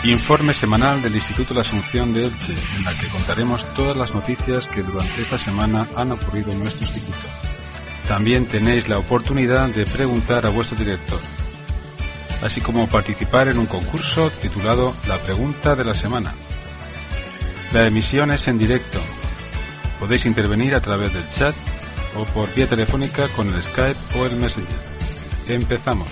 Informe semanal del Instituto La Asunción de Elche, en la que contaremos todas las noticias que durante esta semana han ocurrido en nuestro instituto. También tenéis la oportunidad de preguntar a vuestro director, así como participar en un concurso titulado La Pregunta de la Semana. La emisión es en directo. Podéis intervenir a través del chat o por vía telefónica con el Skype o el Messenger. Empezamos.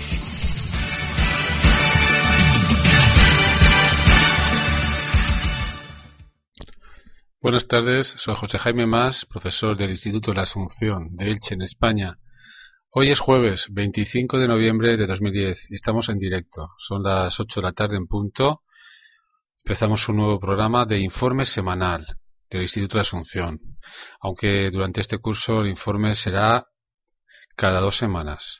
Buenas tardes, soy José Jaime Mas, profesor del Instituto La Asunción de Elche, en España. Hoy es jueves 25 de noviembre de 2010 y estamos en directo. Son las 8 de la tarde en punto. Empezamos un nuevo programa de informe semanal del Instituto de Asunción, aunque durante este curso el informe será cada 2 semanas.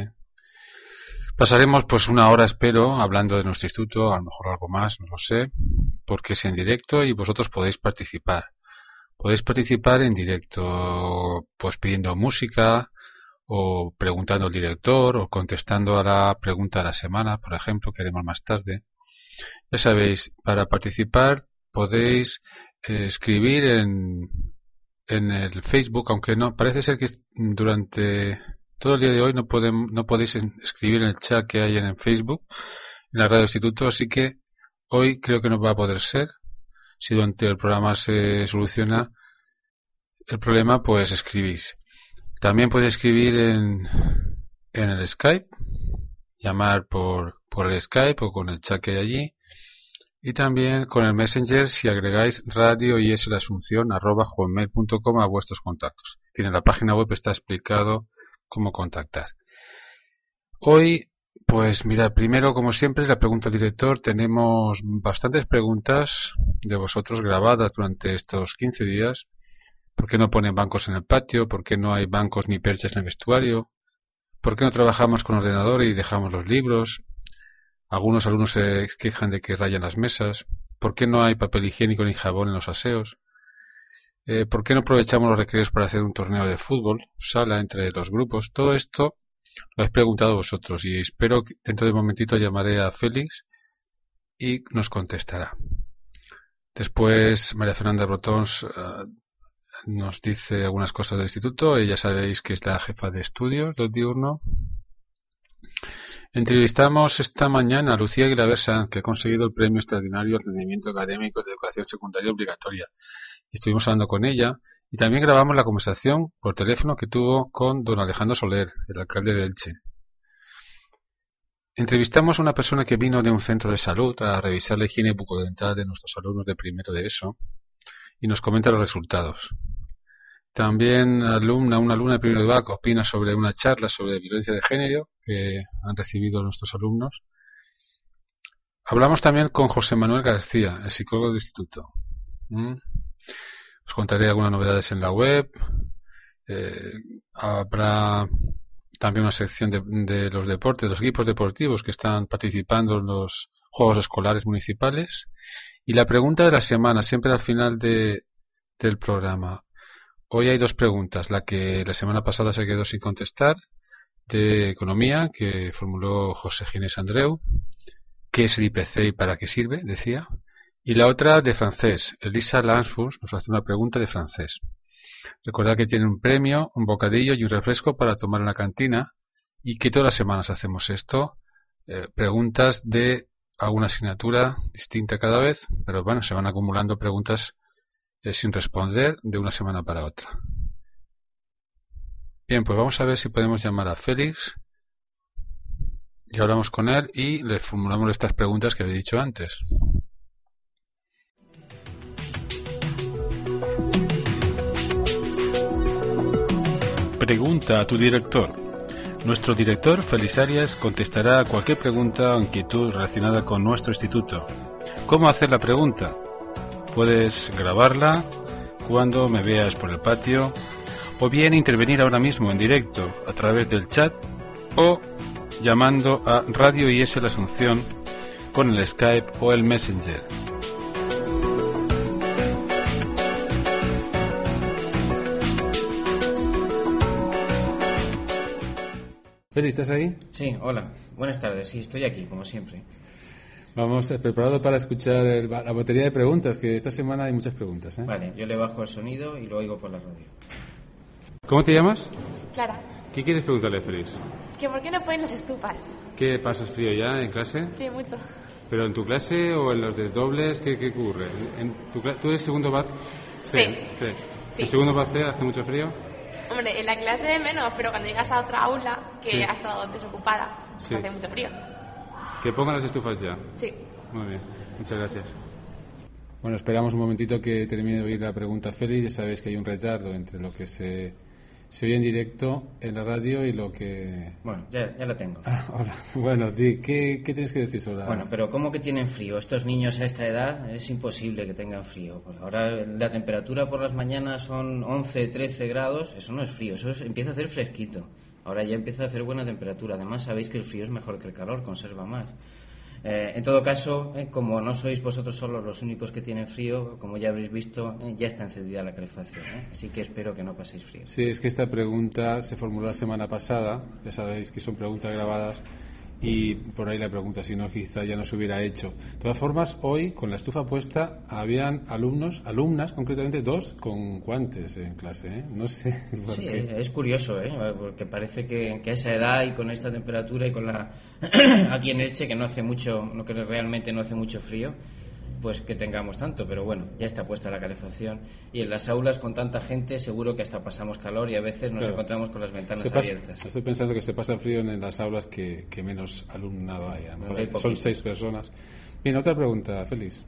Pasaremos pues una hora, espero, hablando de nuestro instituto, a lo mejor algo más, no lo sé, porque es en directo y vosotros podéis participar. Podéis participar en directo pues pidiendo música o preguntando al director o contestando a la pregunta de la semana, por ejemplo, que haremos más tarde. Ya sabéis, para participar podéis escribir en el Facebook, aunque no, parece ser que durante todo el día de hoy no podéis escribir en el chat que hay en el Facebook, en la radio instituto, así que hoy creo que no va a poder ser. Si durante el programa se soluciona el problema, pues escribís. También podéis escribir en el Skype, llamar por el Skype o con el chat que hay allí. Y también con el Messenger si agregáis radioieslasunción@hotmail.com a vuestros contactos. Tiene la página web, está explicado cómo contactar. Hoy, pues mira, primero como siempre la pregunta al director. Tenemos bastantes preguntas de vosotros grabadas durante estos 15 días. ¿Por qué no ponen bancos en el patio? ¿Por qué no hay bancos ni perchas en el vestuario? ¿Por qué no trabajamos con ordenador y dejamos los libros? Algunos alumnos se quejan de que rayan las mesas. ¿Por qué no hay papel higiénico ni jabón en los aseos? ¿Por qué no aprovechamos los recreos para hacer un torneo de fútbol, sala entre los grupos? Todo esto lo habéis preguntado vosotros y espero que dentro de un momentito llamaré a Félix y nos contestará. Después María Fernanda Brotons nos dice algunas cosas del instituto. Ella sabéis que es la jefa de estudios del diurno. Entrevistamos esta mañana a Lucía Aguilar Sanz, que ha conseguido el premio extraordinario al rendimiento académico de educación secundaria obligatoria. Estuvimos hablando con ella y también grabamos la conversación por teléfono que tuvo con don Alejandro Soler, el alcalde de Elche. Entrevistamos a una persona que vino de un centro de salud a revisar la higiene bucodental de nuestros alumnos de primero de ESO y nos comenta los resultados. También una alumna de primero de BAC opina sobre una charla sobre violencia de género que han recibido nuestros alumnos. Hablamos también con José Manuel García, el psicólogo del instituto. Os contaré algunas novedades en la web. Habrá también una sección de los deportes, los equipos deportivos que están participando en los Juegos Escolares Municipales. Y la pregunta de la semana, siempre al final del programa. Hoy hay 2 preguntas. La que la semana pasada se quedó sin contestar, de economía, que formuló José Ginés Andreu. ¿Qué es el IPC y para qué sirve?, decía. Y la otra de francés. Elisa Lansfors nos hace una pregunta de francés. Recordad que tiene un premio, un bocadillo y un refresco para tomar en la cantina y que todas las semanas hacemos esto. Preguntas de alguna asignatura distinta cada vez, pero bueno, se van acumulando preguntas sin responder de una semana para otra. Bien, pues vamos a ver si podemos llamar a Félix y hablamos con él y le formulamos estas preguntas que había dicho antes. Pregunta a tu director. Nuestro director, Félix Arias, contestará a cualquier pregunta o inquietud relacionada con nuestro instituto. ¿Cómo hacer la pregunta? Puedes grabarla cuando me veas por el patio, o bien intervenir ahora mismo en directo a través del chat o llamando a Radio IS La Asunción con el Skype o el Messenger. Félix, ¿estás ahí? Sí, hola. Buenas tardes. Sí, estoy aquí, como siempre. Vamos, preparado para escuchar la batería de preguntas, que esta semana hay muchas preguntas, ¿eh? Vale, yo le bajo el sonido y lo oigo por la radio. ¿Cómo te llamas? Clara, ¿Qué quieres preguntarle a Félix? ¿que por qué no ponen las estufas? ¿Qué pasas frío ya en clase? Sí, mucho. ¿Pero en tu clase o en los de dobles? ¿Qué ocurre? ¿Tú eres segundo BAC C? Sí. ¿El segundo BAC C hace mucho frío? Hombre, en la clase menos, pero cuando llegas a otra aula que Sí. ha estado desocupada, Sí. hace mucho frío. Que pongan las estufas ya. Sí. Muy bien, muchas gracias. Bueno, esperamos un momentito que termine de oír la pregunta Félix. Ya sabéis que hay un retardo entre lo que se oye en directo en la radio y lo que... Bueno, ya la tengo. Hola. Bueno, ¿qué tienes que decir sobre la... Bueno, pero ¿cómo que tienen frío? Estos niños a esta edad es imposible que tengan frío. Pues ahora la temperatura por las mañanas son 11, 13 grados. Eso no es frío, empieza a hacer fresquito. Ahora ya empieza a hacer buena temperatura. Además, sabéis que el frío es mejor que el calor, conserva más. En todo caso, como no sois vosotros solos los únicos que tienen frío, como ya habréis visto, ya está encendida la calefacción. Así que espero que no paséis frío. Sí, es que esta pregunta se formuló la semana pasada. Ya sabéis que son preguntas grabadas y por ahí la pregunta, si no, quizá ya no se hubiera hecho. De todas formas, hoy, con la estufa puesta, habían alumnas, concretamente 2, con guantes en clase, ¿eh? No sé por Sí, qué. es curioso, porque parece que a esa edad y con esta temperatura y con la aquí en Elche, que no hace mucho, no que realmente no hace mucho frío, pues que tengamos tanto, pero bueno, ya está puesta la calefacción y en las aulas con tanta gente seguro que hasta pasamos calor y a veces nos encontramos con las ventanas abiertas. Estoy pensando que se pasa frío en las aulas que menos alumnado hay. A lo mejor son 6 personas. Bien, otra pregunta, Félix.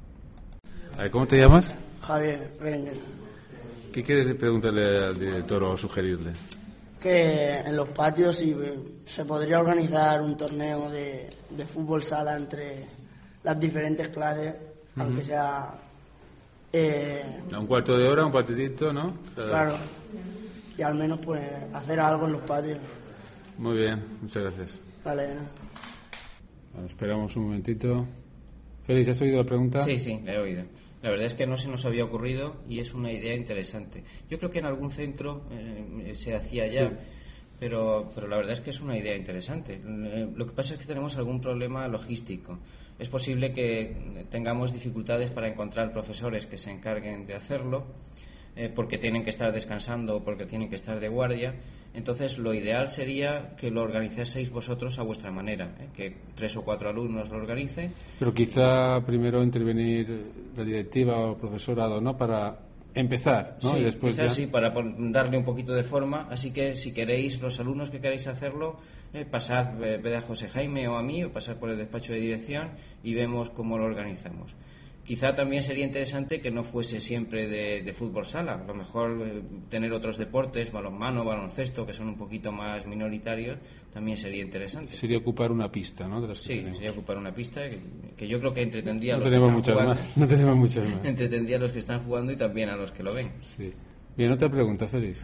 A ver, ¿cómo te llamas? Javier Breña. ¿Qué quieres preguntarle al director o sugerirle? Que en los patios si se podría organizar un torneo de fútbol sala entre las diferentes clases, aunque sea... A un cuarto de hora, un partidito, ¿no? Claro. Y al menos pues hacer algo en los patios. Muy bien, muchas gracias. Vale. Bueno, esperamos un momentito. Félix, ¿has oído la pregunta? Sí, la he oído. La verdad es que no se nos había ocurrido y es una idea interesante. Yo creo que en algún centro se hacía ya, sí. pero la verdad es que es una idea interesante. Lo que pasa es que tenemos algún problema logístico. Es posible que tengamos dificultades para encontrar profesores que se encarguen de hacerlo, porque tienen que estar descansando o porque tienen que estar de guardia. Entonces, lo ideal sería que lo organizaseis vosotros a vuestra manera, que 3 o 4 alumnos lo organicen. Pero quizá primero intervenir la directiva o profesorado, ¿no?, para empezar, ¿no? Sí, y después quizás ya... sí, para darle un poquito de forma. Así que si queréis, los alumnos que queréis hacerlo, pasad, ved a José Jaime o a mí, o pasad por el despacho de dirección y vemos cómo lo organizamos. Quizá también sería interesante que no fuese siempre de fútbol sala. A lo mejor tener otros deportes, balonmano, baloncesto, que son un poquito más minoritarios, también sería interesante. Sería ocupar una pista, ¿no? De las que sí, tenemos. Sería ocupar una pista que yo creo que entretendría a los tenemos que están muchas jugando. Más. No tenemos muchas más. Entretendría a los que están jugando y también a los que lo ven. Sí. Bien, otra pregunta, Félix.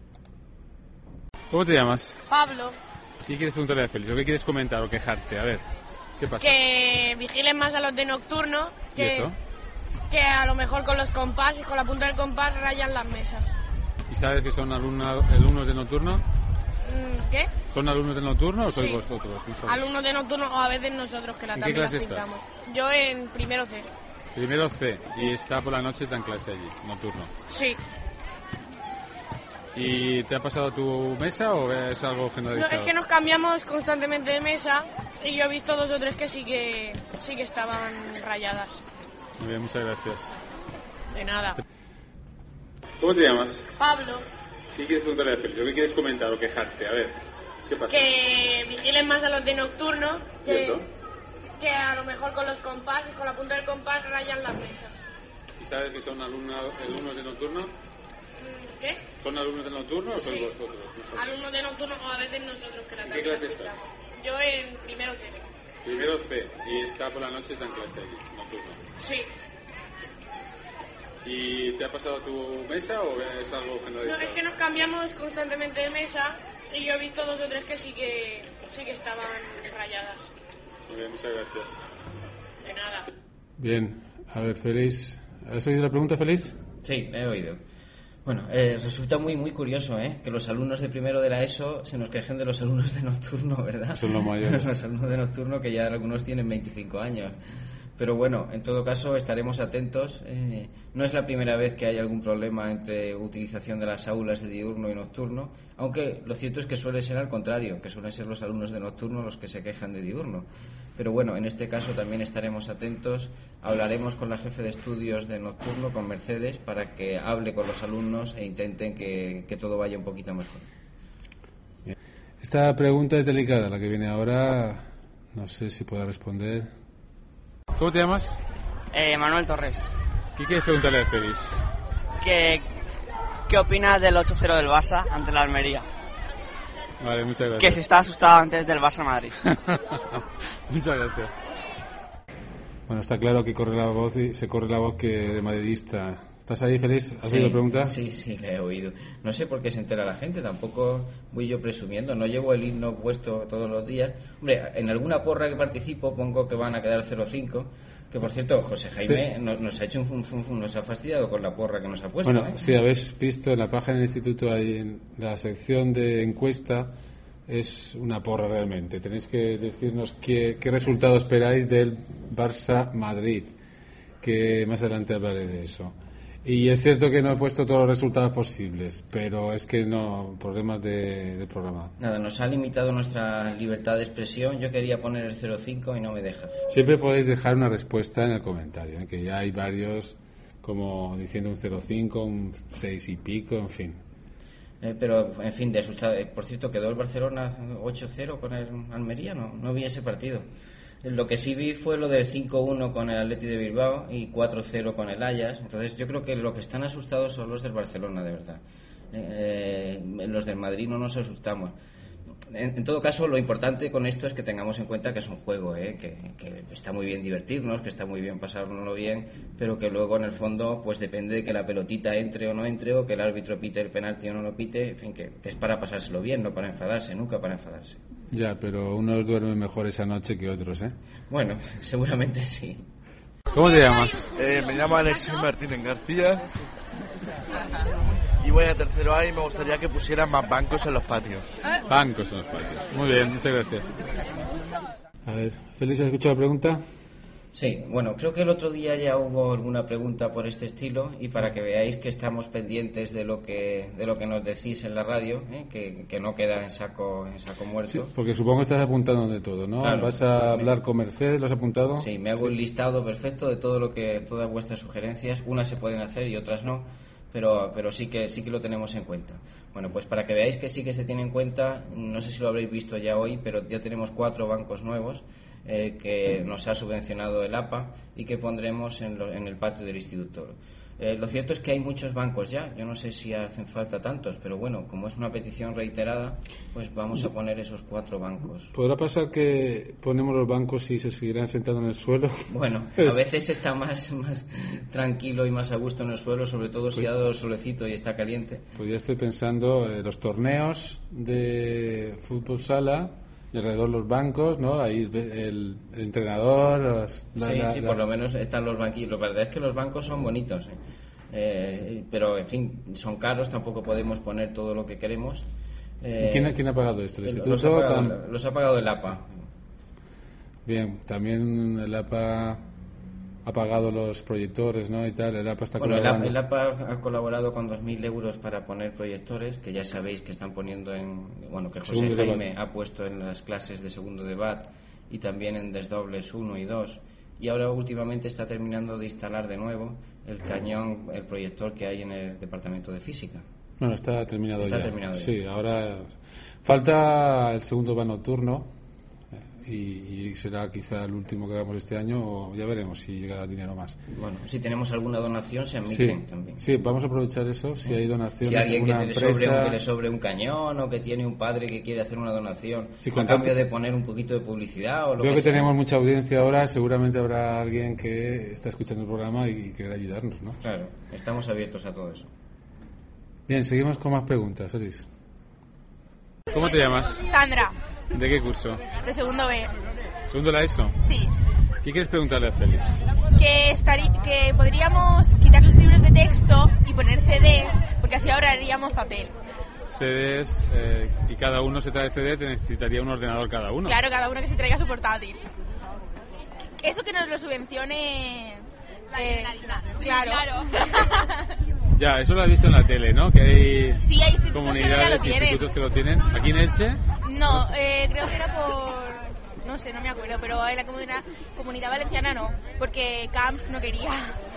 ¿Cómo te llamas? Pablo. ¿Qué quieres preguntarle a Félix? ¿O qué quieres comentar o quejarte? A ver, ¿qué pasa? Que vigilen más a los de nocturno. ¿Y eso? Que a lo mejor con los compás y con la punta del compás rayan las mesas. ¿Y sabes que son alumnos de nocturno? ¿Qué? ¿Son alumnos de nocturno o sois Sí. vosotros? Alumnos de nocturno o a veces nosotros que la ¿En qué también clase las estás? pintamos. Yo en primero C. Primero C, y está por la noche, está en clase allí, nocturno. Sí. ¿Y te ha pasado tu mesa o es algo No, generalizado? es que nos cambiamos constantemente de mesa y yo he visto 2 o 3 que sí que estaban rayadas. Muy bien, muchas gracias. De nada. ¿Cómo te llamas? Pablo. ¿Qué quieres preguntarle a Félix? ¿O qué quieres comentar o quejarte? A ver, ¿qué pasa? Que vigilen más a los de nocturno. ¿Y eso? Que a lo mejor con los compás y con la punta del compás rayan las mesas. ¿Y sabes que son alumnos de nocturno? ¿Qué? ¿Son alumnos de nocturno o sois Sí. vosotros? Alumnos de nocturno o a veces nosotros que la ¿En qué clase estás? Yo en primero C. Primero C, y está por la noche, está en clase allí, nocturno. Sí. ¿Y te ha pasado tu mesa o es algo No, generalizado? es que nos cambiamos constantemente de mesa y yo he visto 2 o 3 que sí que estaban rayadas. Muy bien, muchas gracias. De nada. Bien, a ver, Félix, ¿has oído la pregunta, Félix? Sí, he oído. Bueno, resulta muy curioso, que los alumnos de primero de la ESO se nos quejen de los alumnos de nocturno, ¿verdad? Son los mayores. Los alumnos de nocturno, que ya algunos tienen 25 años. Pero bueno, en todo caso estaremos atentos. No es la primera vez que hay algún problema entre utilización de las aulas de diurno y nocturno, aunque lo cierto es que suele ser al contrario, que suelen ser los alumnos de nocturno los que se quejan de diurno. Pero bueno, en este caso también estaremos atentos. Hablaremos con la jefe de estudios de nocturno, con Mercedes, para que hable con los alumnos e intenten que todo vaya un poquito mejor. Bien. Esta pregunta es delicada, la que viene ahora. No sé si pueda responder. ¿Cómo te llamas? Manuel Torres. ¿Qué quieres preguntarle a Félix? ¿Qué opinas del 8-0 del Barça ante la Almería? Vale, muchas gracias. Que si estaba asustado antes del Barça Madrid. Muchas gracias. Bueno, está claro que corre la voz y se corre la voz que de madridista. ¿Estás ahí, Félix? ¿Has oído la pregunta? Sí, la he oído. No sé por qué se entera la gente, tampoco voy yo presumiendo. No llevo el himno puesto todos los días. Hombre, en alguna porra que participo pongo que van a quedar 0-5. Que por cierto, José Jaime nos ha hecho nos ha fastidiado con la porra que nos ha puesto. Bueno, si habéis visto en la página del instituto, ahí en la sección de encuesta, es una porra realmente. Tenéis que decirnos qué resultado esperáis del Barça-Madrid, que más adelante hablaré de eso. Y es cierto que no he puesto todos los resultados posibles, pero es que no, problemas de programa. Nada, nos ha limitado nuestra libertad de expresión. Yo quería poner el 0,5 y no me deja. Siempre podéis dejar una respuesta en el comentario, que ya hay varios, como diciendo un 0,5, un 6 y pico, en fin. Pero, en fin, de asustado. Por cierto, quedó el Barcelona 8-0 con el Almería, no vi ese partido. Lo que sí vi fue lo del 5-1 con el Atleti de Bilbao y 4-0 con el Ajax. Entonces yo creo que lo que están asustados son los del Barcelona, de verdad. Los del Madrid no nos asustamos. En todo caso, lo importante con esto es que tengamos en cuenta que es un juego, que está muy bien divertirnos, que está muy bien pasárnoslo bien, pero que luego en el fondo pues depende de que la pelotita entre o no entre, o que el árbitro pite el penalti o no lo pite, en fin, que es para pasárselo bien, no para enfadarse, nunca para enfadarse. Ya, pero unos duermen mejor esa noche que otros, ¿eh? Bueno, seguramente sí. ¿Cómo te llamas? Me llamo Alexis Martínez García y voy a tercero A y me gustaría que pusieran más bancos en los patios. Bancos en los patios. Muy bien, muchas gracias. A ver, Félix, ¿has escuchado la pregunta? Sí, bueno, creo que el otro día ya hubo alguna pregunta por este estilo, y para que veáis que estamos pendientes de lo que nos decís en la radio, que no queda en saco muerto. Sí, porque supongo que estás apuntando de todo, ¿no? Claro, ¿Vas a hablar con Mercedes? ¿Lo has apuntado? Sí, me hago un listado perfecto de todas vuestras sugerencias. Unas se pueden hacer y otras no, pero sí que lo tenemos en cuenta. Bueno, pues para que veáis que sí que se tiene en cuenta, no sé si lo habréis visto ya hoy, pero ya tenemos 4 bancos nuevos que nos ha subvencionado el APA y que pondremos en el patio del instituto. Lo cierto es que hay muchos bancos ya, yo no sé si hacen falta tantos, pero bueno, como es una petición reiterada, pues vamos a poner esos 4 bancos. ¿Podrá pasar que ponemos los bancos y se seguirán sentando en el suelo? Bueno, a veces está más tranquilo y más a gusto en el suelo, sobre todo si ha dado solecito y está caliente. Pues ya estoy pensando los torneos de fútbol sala, y alrededor los bancos, ¿no? Ahí el entrenador. Sí, por lo menos están los banquillos. La verdad es que los bancos son bonitos, sí. Pero en fin, son caros, tampoco podemos poner todo lo que queremos. ¿Quién ha pagado esto? ¿El instituto? Los ha pagado el APA. Bien, también el APA ha pagado los proyectores, ¿no? Y tal, el APA está colaborando. El APA ha colaborado con 2.000 euros para poner proyectores, que ya sabéis que están poniendo que José Jaime ha puesto en las clases de segundo debate y también en desdobles 1 y 2. Y ahora últimamente está terminando de instalar de nuevo el proyector que hay en el departamento de física. Bueno, está terminado ya. Terminado ya. Sí, ahora falta el segundo bar nocturno. Y será quizá el último que hagamos este año, o ya veremos si llega dinero más. Bueno, si tenemos alguna donación se admiten también. Sí, vamos a aprovechar eso, si hay donaciones. Si alguien que le sobre un cañón, o que tiene un padre que quiere hacer una donación, a cambio de poner un poquito de publicidad o lo Veo que sea. Tenemos mucha audiencia ahora, seguramente habrá alguien que está escuchando el programa y quiera ayudarnos, ¿no? Claro, estamos abiertos a todo eso. Bien, seguimos con más preguntas, Félix. ¿Cómo te llamas? Sandra, ¿De qué curso? de segundo B. ¿Segundo la ESO? Sí. ¿Qué quieres preguntarle a Félix? Que podríamos quitar los libros de texto y poner CDs, porque ahorraríamos papel. CDs, y cada uno se trae CD, te necesitaría un ordenador cada uno. Claro, cada uno que se traiga su portátil. Eso que nos lo subvencione... claro. Ya, eso lo has visto en la tele, ¿no? Que hay, sí, hay institutos comunidades, que ya lo institutos que lo tienen. ¿Aquí en Elche? No, creo que era por... No sé, no me acuerdo, pero en la comunidad valenciana no, porque Camps no quería.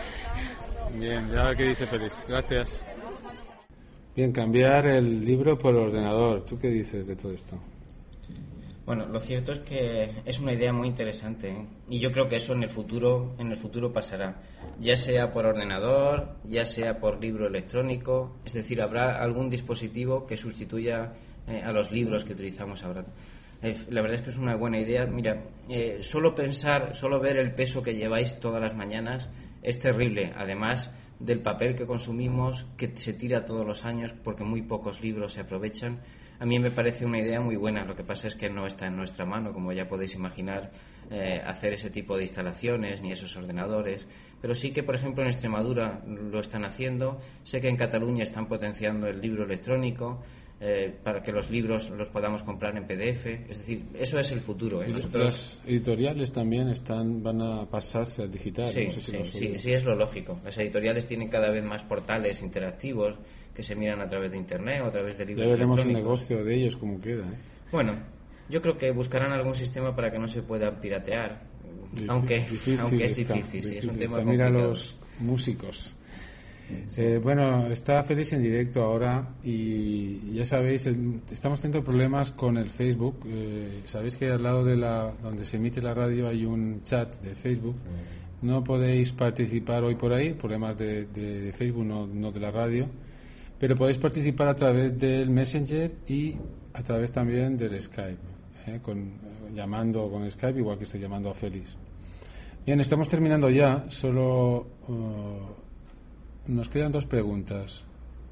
Bien, ya a ver qué dice Félix. Gracias. Bien, cambiar el libro por ordenador. ¿Tú qué dices de todo esto? Bueno, lo cierto es que es una idea muy interesante, ¿eh? Y yo creo que eso en el futuro pasará, ya sea por ordenador, ya sea por libro electrónico, es decir, habrá algún dispositivo que sustituya a los libros que utilizamos ahora. La verdad es que es una buena idea. Mira, solo ver el peso que lleváis todas las mañanas es terrible, además del papel que consumimos, que se tira todos los años porque muy pocos libros se aprovechan. A mí me parece una idea muy buena. Lo que pasa es que no está en nuestra mano, como ya podéis imaginar, hacer ese tipo de instalaciones ni esos ordenadores. Pero sí que, por ejemplo, en Extremadura lo están haciendo. Sé que en Cataluña están potenciando el libro electrónico para que los libros los podamos comprar en PDF. Es decir, eso es el futuro. Las editoriales también van a pasarse al digital. Sí, no sé si sí, es lo lógico. Las editoriales tienen cada vez más portales interactivos que se miran a través de internet o a través de libros electrónicos. Ya veremos el negocio de ellos cómo queda. Bueno, yo creo que buscarán algún sistema para que no se pueda piratear, aunque es difícil, sí, es un tema complicado. Mira los músicos. Bueno, está Félix en directo ahora y ya sabéis, estamos teniendo problemas con el Facebook. Sabéis que al lado de donde se emite la radio hay un chat de Facebook. No podéis participar hoy por ahí, problemas de Facebook, no de la radio. Pero podéis participar a través del Messenger y a través también del Skype, llamando con Skype, igual que estoy llamando a Félix. Bien, estamos terminando ya, solo nos quedan 2 preguntas.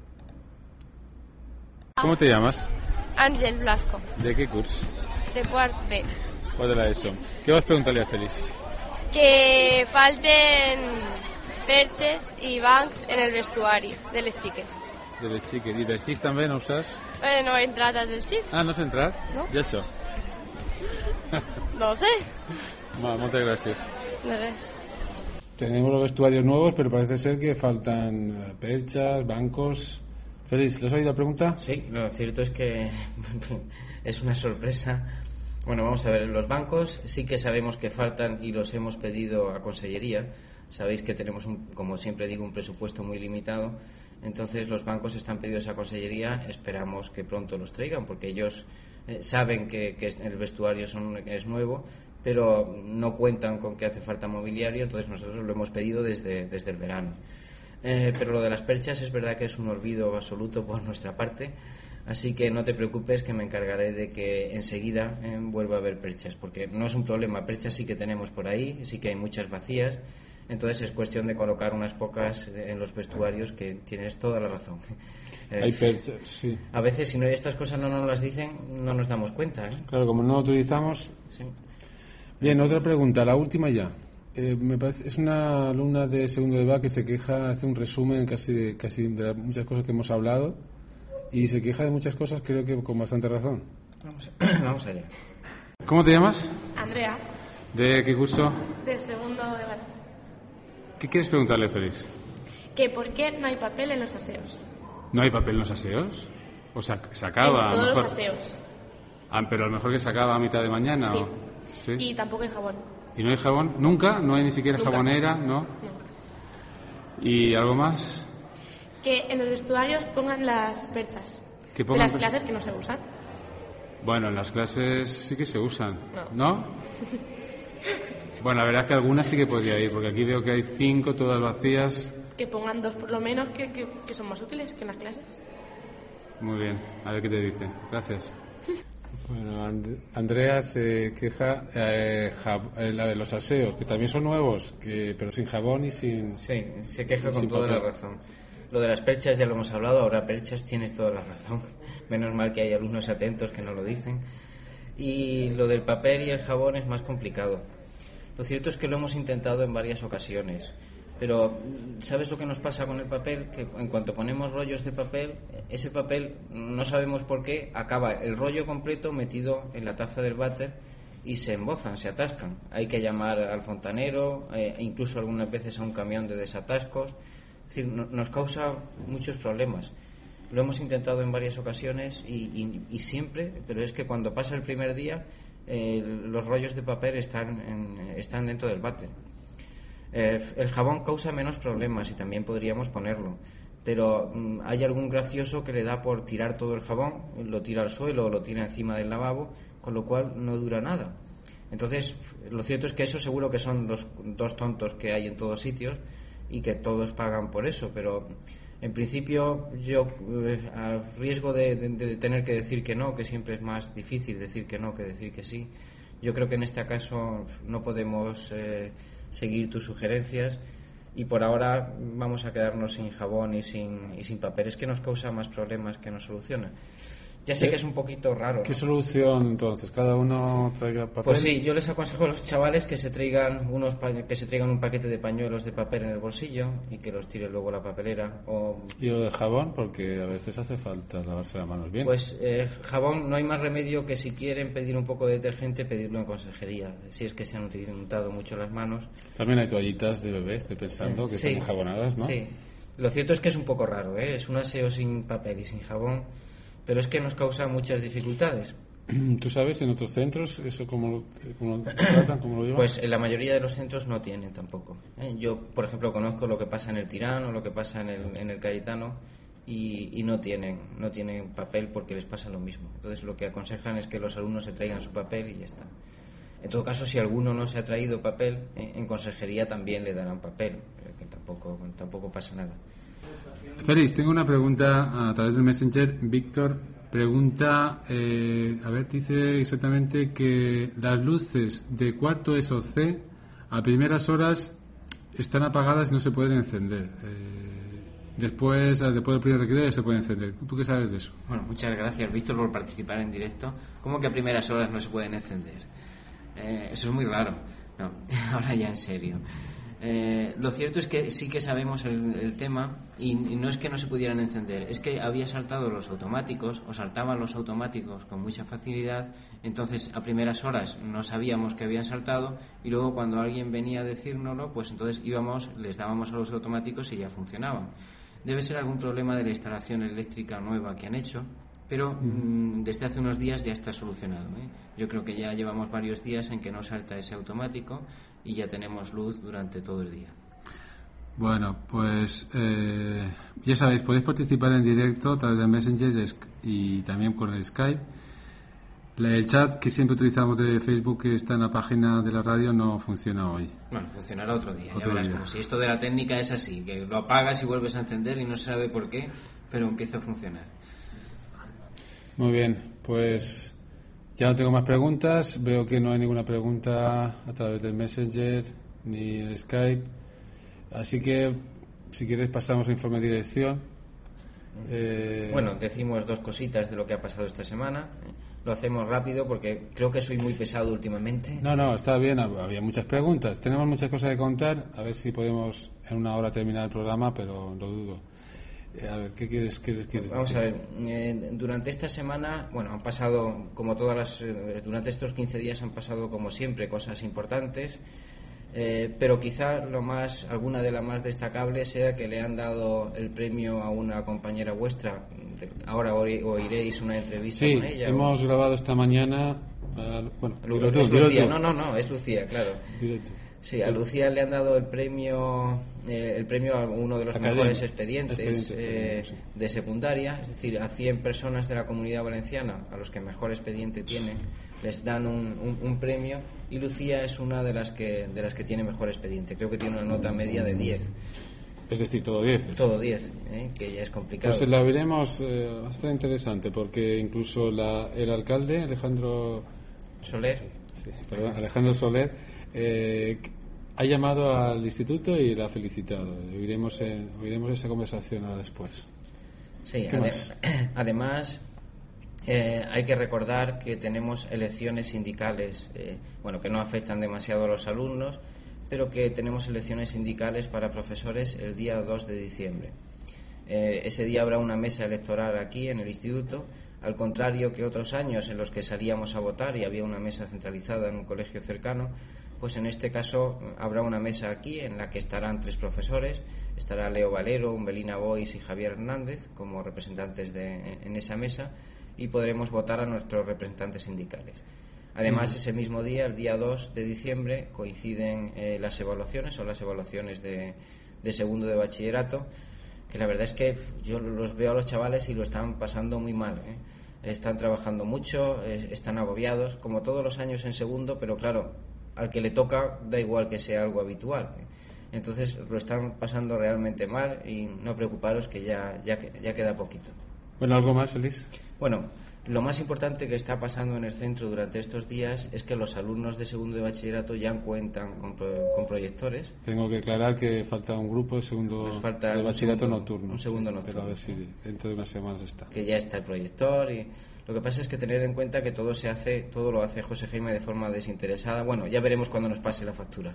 ¿Cómo te llamas? Ángel Blasco. ¿De qué curso? De quart B. ¿Cuál de la ESO? ¿Qué vas a preguntarle a Félix? Que falten perches y bancs en el vestuari de les xiques. De les xiques. I dels xics també no ho saps? No he entrat als dels xics. Ah, no has entrat? No. I això? No sé. Muchas gracias. De res. Tenemos los vestuarios nuevos, pero parece ser que faltan perchas, bancos. Félix, ¿le has oído la pregunta? Sí, lo cierto es que es una sorpresa. Bueno, vamos a ver, los bancos sí que sabemos que faltan y los hemos pedido a Consellería. Sabéis que tenemos, como siempre digo, un presupuesto muy limitado. Entonces los bancos están pedidos a Consellería, esperamos que pronto los traigan porque ellos saben que el vestuario es nuevo, pero no cuentan con que hace falta mobiliario, entonces nosotros lo hemos pedido desde el verano. Pero lo de las perchas es verdad que es un olvido absoluto por nuestra parte, así que no te preocupes que me encargaré de que enseguida vuelva a haber perchas, porque no es un problema, perchas sí que tenemos por ahí, sí que hay muchas vacías. Entonces es cuestión de colocar unas pocas en los vestuarios, que tienes toda la razón. Hay perchas, sí. A veces si estas cosas no nos las dicen, no nos damos cuenta. Claro, como no lo utilizamos. Sí. Bien, otra pregunta, la última ya. Me parece, es una alumna de segundo de BA que se queja, hace un resumen casi de muchas cosas que hemos hablado y se queja de muchas cosas, creo que con bastante razón. Vamos allá. ¿Cómo te llamas? Andrea. ¿De qué curso? De segundo de BA. ¿Qué quieres preguntarle, Félix? Que por qué no hay papel en los aseos. ¿No hay papel en los aseos? ¿O se acaba? En todos los aseos. Pero a lo mejor que se acaba a mitad de mañana. Sí. ¿Sí? Y tampoco hay jabón. ¿Y no hay jabón? ¿Nunca? ¿No hay ni siquiera Nunca. Jabonera? ¿No? Nunca. ¿Y algo más? Que en los vestuarios pongan las perchas. Que de pongan las clases que no se usan. Bueno, en las clases sí que se usan. No. Bueno, la verdad es que algunas sí que podría ir, porque aquí veo que hay 5, todas vacías. Que pongan 2 por lo menos, que son más útiles que en las clases. Muy bien, a ver qué te dice. Gracias. Bueno, Andrea se queja la de los aseos, que también son nuevos, pero sin jabón y sin... Sí, se queja con toda la razón. Lo de las perchas ya lo hemos hablado, ahora perchas tienes toda la razón. Menos mal que hay alumnos atentos que no lo dicen. Y lo del papel y el jabón es más complicado. Lo cierto es que lo hemos intentado en varias ocasiones, Pero ¿sabes lo que nos pasa con el papel? Que en cuanto ponemos rollos de papel, ese papel, no sabemos por qué, acaba el rollo completo metido en la taza del váter y se embozan, se atascan. Hay que llamar al fontanero, incluso algunas veces a un camión de desatascos. Es decir, nos causa muchos problemas. Lo hemos intentado en varias ocasiones y siempre, pero es que cuando pasa el primer día, los rollos de papel están dentro del váter. El jabón causa menos problemas y también podríamos ponerlo, pero hay algún gracioso que le da por tirar todo el jabón, lo tira al suelo o lo tira encima del lavabo, con lo cual no dura nada. Entonces, lo cierto es que eso seguro que son los dos tontos que hay en todos sitios y que todos pagan por eso, pero en principio yo, a riesgo de tener que decir que no, que siempre es más difícil decir que no que decir que sí, yo creo que en este caso no podemos seguir tus sugerencias y por ahora vamos a quedarnos sin jabón y sin papel. Es que nos causa más problemas que nos soluciona. Ya sé que es un poquito raro. ¿Qué solución entonces? ¿Cada uno traiga papel? Pues sí, yo les aconsejo a los chavales que se traigan un paquete de pañuelos de papel en el bolsillo y que los tire luego a la papelera. ¿Y lo de jabón? Porque a veces hace falta lavarse las manos bien. Pues jabón, no hay más remedio que si quieren pedir un poco de detergente, pedirlo en conserjería. Si es que se han untado mucho las manos. También hay toallitas de bebé, estoy pensando, que están enjabonadas, ¿no? Sí. Lo cierto es que es un poco raro, ¿eh? Es un aseo sin papel y sin jabón. Pero es que nos causa muchas dificultades. ¿Tú sabes en otros centros eso cómo lo tratan, cómo lo llevan? Pues en la mayoría de los centros no tienen tampoco. Yo, por ejemplo, conozco lo que pasa en el Tirán o lo que pasa en el Cayetano y no tienen papel porque les pasa lo mismo. Entonces lo que aconsejan es que los alumnos se traigan su papel y ya está. En todo caso, si alguno no se ha traído papel, en conserjería también le darán papel, que tampoco pasa nada. Félix, tengo una pregunta a través del Messenger. Víctor pregunta, dice exactamente que las luces de cuarto ESO C a primeras horas están apagadas y no se pueden encender. Después del primer recreo se pueden encender. ¿Tú qué sabes de eso? Bueno, muchas gracias, Víctor, por participar en directo. ¿Cómo que a primeras horas no se pueden encender? Eso es muy raro. No, ahora ya en serio. Lo cierto es que sí que sabemos el tema y no es que no se pudieran encender, es que había saltado los automáticos o saltaban los automáticos con mucha facilidad, entonces a primeras horas no sabíamos que habían saltado y luego cuando alguien venía a decírnoslo, pues entonces les dábamos a los automáticos y ya funcionaban. Debe ser algún problema de la instalación eléctrica nueva que han hecho, pero desde hace unos días ya está solucionado, ¿eh? Yo creo que ya llevamos varios días en que no salta ese automático y ya tenemos luz durante todo el día. Bueno, pues ya sabéis, podéis participar en directo a través del Messenger y también con el Skype. El chat que siempre utilizamos de Facebook, que está en la página de la radio, no funciona hoy. Bueno, funcionará otro día. Ya verás, como si esto de la técnica es así, que lo apagas y vuelves a encender y no se sabe por qué, pero empieza a funcionar. Muy bien, pues ya no tengo más preguntas. Veo que no hay ninguna pregunta a través del Messenger ni el Skype. Así que, si quieres, pasamos a informe de dirección. Bueno, decimos dos cositas de lo que ha pasado esta semana. Lo hacemos rápido porque creo que soy muy pesado últimamente. No, está bien, había muchas preguntas. Tenemos muchas cosas que contar. A ver si podemos en una hora terminar el programa, pero lo dudo. A ver, ¿qué quieres Vamos decir? A ver, durante esta semana, bueno, han pasado, como durante estos 15 días han pasado, como siempre, cosas importantes, pero quizá alguna de las más destacables sea que le han dado el premio a una compañera vuestra. Ahora oiréis una entrevista con ella. Sí, hemos grabado esta mañana. Es Lucía. No, es Lucía, claro. Directo. Sí, a Lucía le han dado el premio a uno de los mejores expedientes de secundaria, es decir, a 100 personas de la Comunidad Valenciana, a los que mejor expediente tienen, les dan un premio, y Lucía es una de las que tiene mejor expediente. Creo que tiene una nota media de 10. Es decir, todo 10. Todo 10, que ya es complicado. Pues la veremos, bastante interesante, porque incluso el alcalde, Alejandro Soler, ha llamado al instituto y la ha felicitado. Oiremos esa conversación ahora después. Sí, además hay que recordar que tenemos elecciones sindicales, que no afectan demasiado a los alumnos, pero que tenemos elecciones sindicales para profesores el día 2 de diciembre. Ese día habrá una mesa electoral aquí en el instituto, al contrario que otros años en los que salíamos a votar y había una mesa centralizada en un colegio cercano, pues en este caso habrá una mesa aquí en la que estarán 3 profesores, estará Leo Valero, Umbelina Bois y Javier Hernández como representantes en esa mesa, y podremos votar a nuestros representantes sindicales. Además, ese mismo día, el día 2 de diciembre, coinciden las evaluaciones de segundo de bachillerato, que la verdad es que yo los veo a los chavales y lo están pasando muy mal, Están trabajando mucho, están agobiados, como todos los años en segundo, pero claro, al que le toca da igual que sea algo habitual. Entonces lo están pasando realmente mal, y no preocuparos que ya queda poquito. Bueno, ¿algo más, Félix? Bueno, lo más importante que está pasando en el centro durante estos días es que los alumnos de segundo de bachillerato ya cuentan con proyectores. Tengo que aclarar que falta un grupo de segundo de bachillerato nocturno. Un segundo nocturno. Pero a ver si dentro de unas semanas está. Que ya está el proyector, y lo que pasa es que tener en cuenta que todo lo hace José Jaime de forma desinteresada. Bueno, ya veremos cuando nos pase la factura.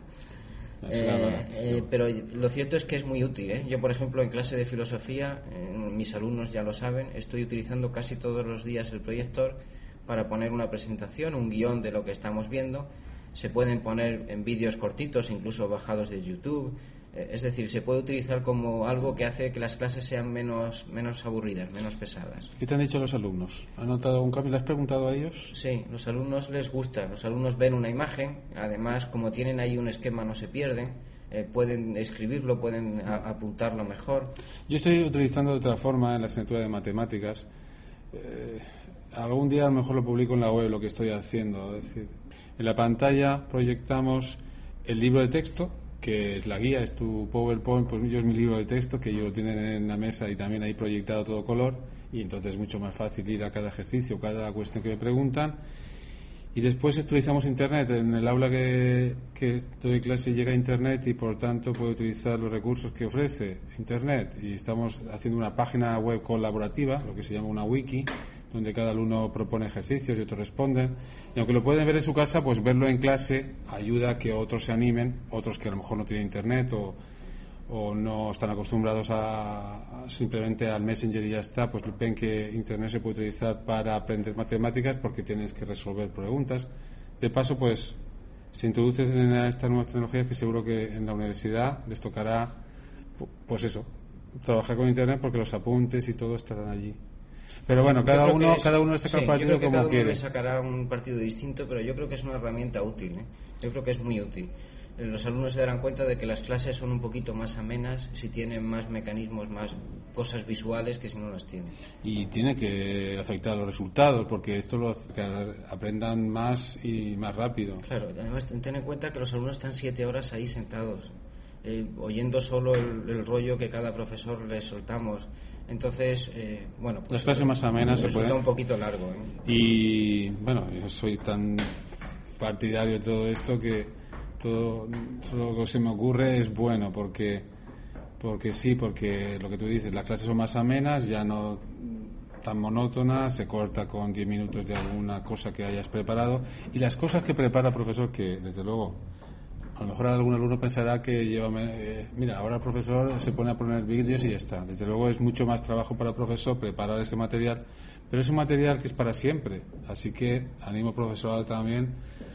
Pero lo cierto es que es muy útil, Yo, por ejemplo, en clase de filosofía, mis alumnos ya lo saben, estoy utilizando casi todos los días el proyector para poner una presentación, un guión de lo que estamos viendo. Se pueden poner en vídeos cortitos, incluso bajados de YouTube. Es decir, se puede utilizar como algo que hace que las clases sean menos aburridas, menos pesadas. ¿Qué te han dicho los alumnos? ¿Han notado algún cambio? ¿Le has preguntado a ellos? Sí, los alumnos les gusta. Los alumnos ven una imagen, además, como tienen ahí un esquema, no se pierden. Pueden escribirlo, pueden apuntarlo mejor. Yo estoy utilizando de otra forma en la asignatura de matemáticas. Algún día a lo mejor lo publico en la web lo que estoy haciendo. Es decir, en la pantalla proyectamos el libro de texto, que es la guía, es tu PowerPoint, pues yo es mi libro de texto, que ellos lo tienen en la mesa y también ahí proyectado todo color, y entonces es mucho más fácil ir a cada ejercicio, cada cuestión que me preguntan. Y después utilizamos Internet. En el aula que doy clase llega Internet, y por tanto puedo utilizar los recursos que ofrece Internet, y estamos haciendo una página web colaborativa, lo que se llama una wiki, donde cada alumno propone ejercicios y otros responden, y aunque lo pueden ver en su casa, pues verlo en clase ayuda a que otros se animen, otros que a lo mejor no tienen Internet o no están acostumbrados simplemente al Messenger y ya está, pues ven que Internet se puede utilizar para aprender matemáticas, porque tienes que resolver preguntas. De paso, pues se introduces en estas nuevas tecnologías, que seguro que en la universidad les tocará, pues eso, trabajar con Internet, porque los apuntes y todo estarán allí. Pero bueno, cada uno le saca el partido como cada quiere. uno le sacará un partido distinto, pero yo creo que es una herramienta útil, Yo creo que es muy útil. Los alumnos se darán cuenta de que las clases son un poquito más amenas si tienen más mecanismos, más cosas visuales, que si no las tienen. Y tiene que afectar a los resultados, porque esto lo hace que aprendan más y más rápido. Claro, además ten en cuenta que los alumnos están 7 horas ahí sentados, oyendo solo el rollo que cada profesor les soltamos. Entonces, bueno, pues las clases más amenas se resulta pueden... un poquito largo, Y bueno, yo soy tan partidario de todo esto que todo lo que se me ocurre es bueno, porque lo que tú dices, las clases son más amenas, ya no tan monótonas, se corta con 10 minutos de alguna cosa que hayas preparado, y las cosas que prepara el profesor, que desde luego a lo mejor algún alumno pensará que mira, ahora el profesor se pone a poner vídeos y ya está. Desde luego es mucho más trabajo para el profesor preparar ese material, pero es un material que es para siempre, así que animo al profesorado también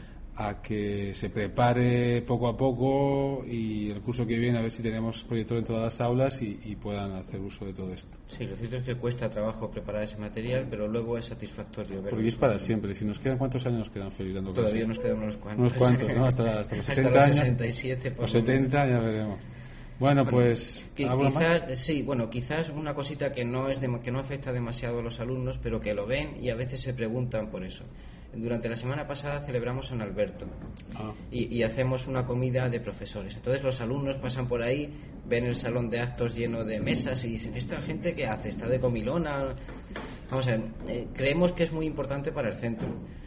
a que se prepare poco a poco, y el curso que viene a ver si tenemos proyector en todas las aulas y puedan hacer uso de todo esto. Sí, lo cierto es que cuesta trabajo preparar ese material, pero luego es satisfactorio verlo. Porque es para siempre. Si nos quedan, ¿cuántos años nos quedan, Félix, dando clase? Todavía nos quedan unos cuantos. Unos cuantos, ¿no? Hasta los 70 los años. 67, por los 70 ya veremos. Bueno, pues ¿algo más? Sí, bueno, quizás una cosita que no afecta demasiado a los alumnos, pero que lo ven y a veces se preguntan por eso. Durante la semana pasada celebramos San Alberto y hacemos una comida de profesores. Entonces los alumnos pasan por ahí, ven el salón de actos lleno de mesas y dicen, ¿esta gente qué hace? ¿Está de comilona? Vamos a ver, creemos que es muy importante para el centro.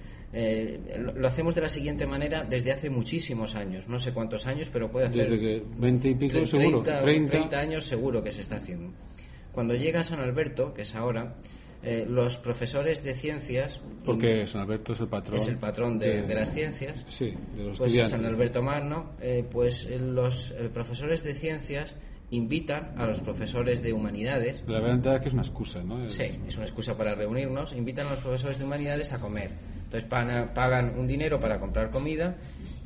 Lo hacemos de la siguiente manera desde hace muchísimos años, no sé cuántos años, pero puede hacer desde que 20 y pico 30, seguro, 30 años seguro que se está haciendo. Cuando llega San Alberto, que es ahora, Los profesores de ciencias... Porque San Alberto es el patrón. Es el patrón de las ciencias. Sí, de los pues estudiantes. San Alberto Magno, pues los profesores de ciencias invitan a los profesores de humanidades. La verdad es que es una excusa, ¿no? Sí, es una excusa para reunirnos. Invitan a los profesores de humanidades a comer. Entonces pagan un dinero para comprar comida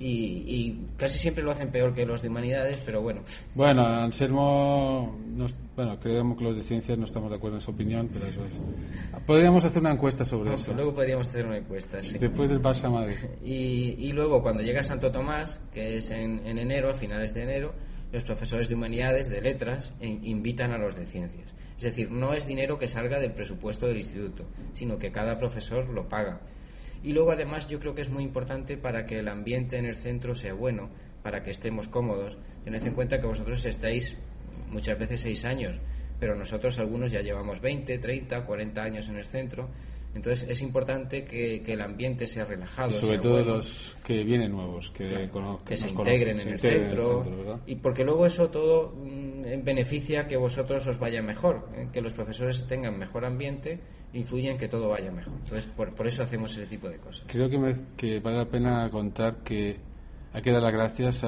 y casi siempre lo hacen peor que los de humanidades, pero bueno. Bueno, Anselmo, creemos que los de ciencias no estamos de acuerdo en su opinión, pero eso es. Podríamos hacer una encuesta sobre eso. Luego podríamos hacer una encuesta, sí. Después del Barça Madrid. Y luego cuando llega Santo Tomás, que es en enero, a finales de enero, los profesores de humanidades, de letras, invitan a los de ciencias. Es decir, no es dinero que salga del presupuesto del instituto, sino que cada profesor lo paga. Y luego además yo creo que es muy importante para que el ambiente en el centro sea bueno, para que estemos cómodos. Tened en cuenta que vosotros estáis muchas veces 6 años, pero nosotros algunos ya llevamos 20, 30, 40 años en el centro. Entonces es importante que el ambiente sea relajado. Y sobre todo bueno, los que vienen nuevos, que se integren en el centro, y porque luego eso todo beneficia que vosotros os vaya mejor, que los profesores tengan mejor ambiente, influye en que todo vaya mejor. Entonces por eso hacemos ese tipo de cosas. Creo que vale la pena contar que hay que dar las gracias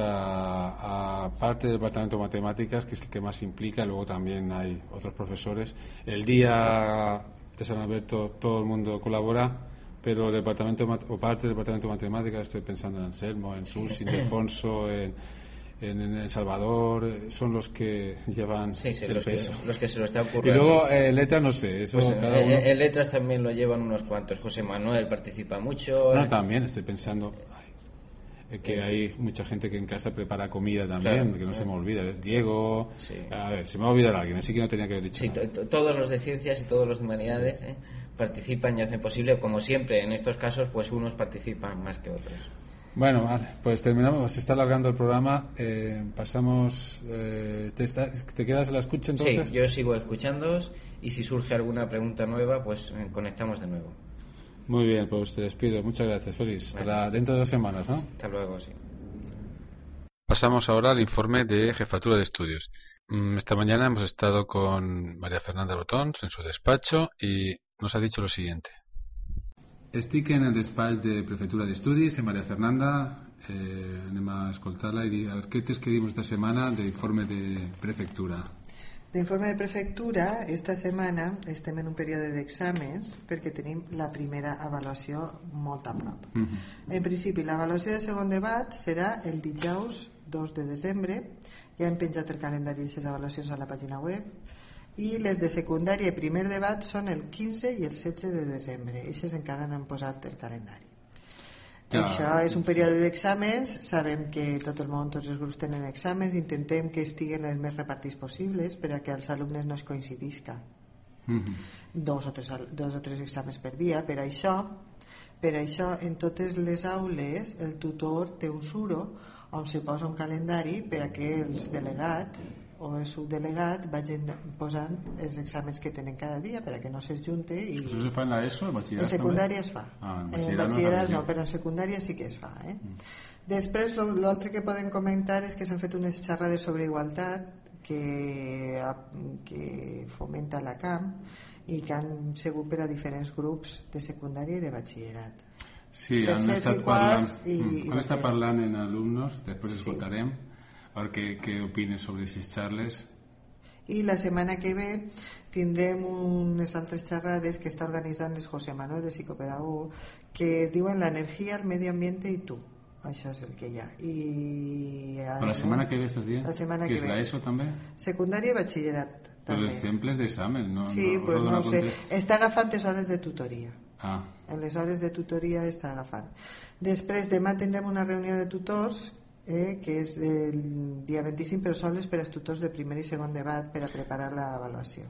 a parte del departamento de matemáticas, que es el que más implica. Luego también hay otros profesores. El día de San Alberto todo el mundo colabora, pero el departamento o parte del departamento de matemáticas, estoy pensando en Anselmo, en Sus, en Ildefonso, en El Salvador, son los que llevan el peso. Los que se lo están ocurriendo. Y luego letras no sé, eso pues, cada uno. En letras también lo llevan unos cuantos. José Manuel participa mucho. No, también estoy pensando que hay mucha gente que en casa prepara comida también, claro, que no se me olvida. Diego, sí. A ver, se me va a olvidar alguien, así que no tenía que haber dicho nada. Todos los de ciencias y todos los de humanidades participan y hacen posible, como siempre en estos casos, pues unos participan más que otros. Bueno, vale, pues terminamos, se está alargando el programa, pasamos, ¿te quedas a la escucha entonces? Sí, yo sigo escuchándoos y si surge alguna pregunta nueva, pues conectamos de nuevo. Muy bien, pues te despido. Muchas gracias, Félix. Hasta dentro de 2 semanas, ¿no? Hasta luego, sí. Pasamos ahora al informe de Jefatura de Estudios. Esta mañana hemos estado con María Fernanda Botons en su despacho y nos ha dicho lo siguiente. Estic en el despatx de Prefectura d'Estudis de María Fernanda. Anem a escoltar-la i dir què t'és que dimos esta setmana d'informe de Prefectura. D'informe de prefectura, esta setmana estem en un període d'exàmens perquè tenim la primera avaluació molt a prop. En principi, l'avaluació de segon debat serà el dijous 2 de desembre. Ja hem penjat el calendari d'aquestes avaluacions a la pàgina web. I les de secundària i primer debat són el 15 i el 16 de desembre. Aquestes encara no han posat el calendari. Això és un període d'exàmens, sabem que tot el món, tots els grups tenen exàmens, intentem que estiguen els més repartits possibles per a que els alumnes no es coincidisca. Dos o tres exàmens per dia. Per això en totes les aules el tutor té un suro on se posa un calendari per a que els delegats o el subdelegat vagin posant els exàmens que tenen cada dia per a que no s'esjunte i... Això se fa en l'ESO, el batxillerat? En secundària es fa. En batxillerat no, però en secundària sí que es fa. Després, l'altre que podem comentar és que s'han fet unes xerrades sobre igualtat que fomenta la CAM i que han sigut per a diferents grups de secundària i de batxillerat. Sí, han estat parlant en alumnos, després escoltarem. A veure què opines sobre aquestes xarles. I la setmana que ve tindrem unes altres xerrades que està organitzant les José Manuel, el psicopedagog, que es diuen l'energia, el medi ambient i tu. Això és el que hi ha. Però la setmana que ve estàs dient? La setmana que ve. Que és l'ESO també? Secundària i batxillerat també. Però els temples d'examen, no? Sí, doncs no ho sé. Està agafant les hores de tutoria. En les hores de tutoria està agafant. Després, demà tindrem una reunió de tutors que és el dia 25, però sols per als tutors de primer i segon debat per a preparar l'avaluació.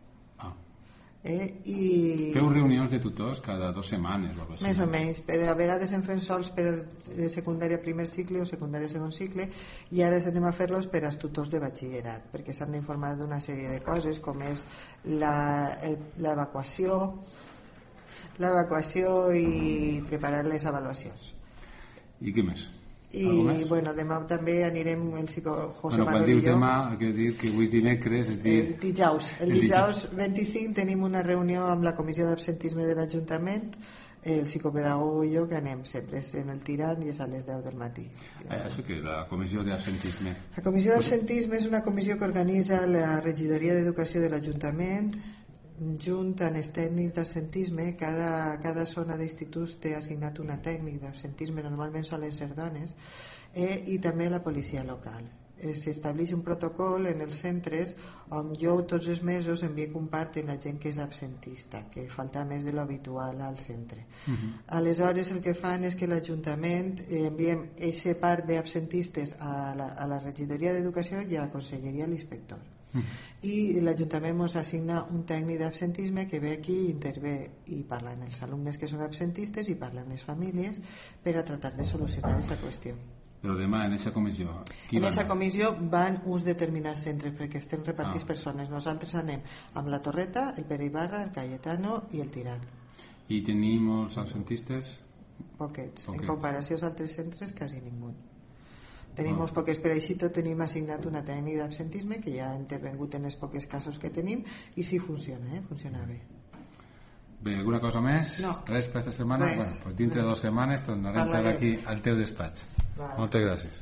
Feu reunions de tutors cada 2 setmanes o més o menys, però a vegades en fem sols per a secundària primer cicle o secundària segon cicle i ara anem a fer-los per als tutors de batxillerat perquè s'han d'informar d'una sèrie de coses com és l'evacuació i preparar les avaluacions. I què més? I, bueno, demà també anirem el José Bueno, quan dius demà, ha de dir que avui és dimecres, és dir... El dijous 25 tenim una reunió amb la Comissió d'Absentisme de l'Ajuntament, el psicopedagogo i jo, que anem sempre en el Tirant i és a les 10 del matí. Això què és, la Comissió d'Absentisme? La Comissió d'Absentisme és una comissió que organitza la Regidoria d'Educació de l'Ajuntament, junt amb els tècnics d'absentisme. Cada zona d'instituts té assignat una tècnic d'absentisme, normalment solen ser dones, i també la policia local. S'estableix un protocol en els centres on jo tots els mesos envio un part en la gent que és absentista, que falta més de l'habitual al centre. Aleshores el que fan és que l'Ajuntament enviem aquest part d'absentistes a la Regidoria d'Educació i a la Conselleria a l'inspector. I l'Ajuntament ens assigna un tècnic d'absentisme que ve aquí i intervé i parla amb els alumnes que són absentistes i parla amb les famílies per a tratar de solucionar aquesta qüestió. Però demà en aquesta comissió en aquesta comissió van uns determinats centres perquè estem repartits per zones. Nosaltres anem amb la Torreta, el Pere Ibarra, el Cayetano i el Tirant. I tenim molts absentistes? Poquets. En comparació als altres centres quasi ningú. Tenim molts poques, per així tot tenim assignat una tècnica d'absentisme que ja ha intervengut en els pocs casos que tenim i sí funciona, funciona bé. Bé, alguna cosa més? No. Res per esta setmana? Res. Bueno, pues dintre de 2 setmanes tornarem per aquí al teu despatx. Vale. Muchas gracias.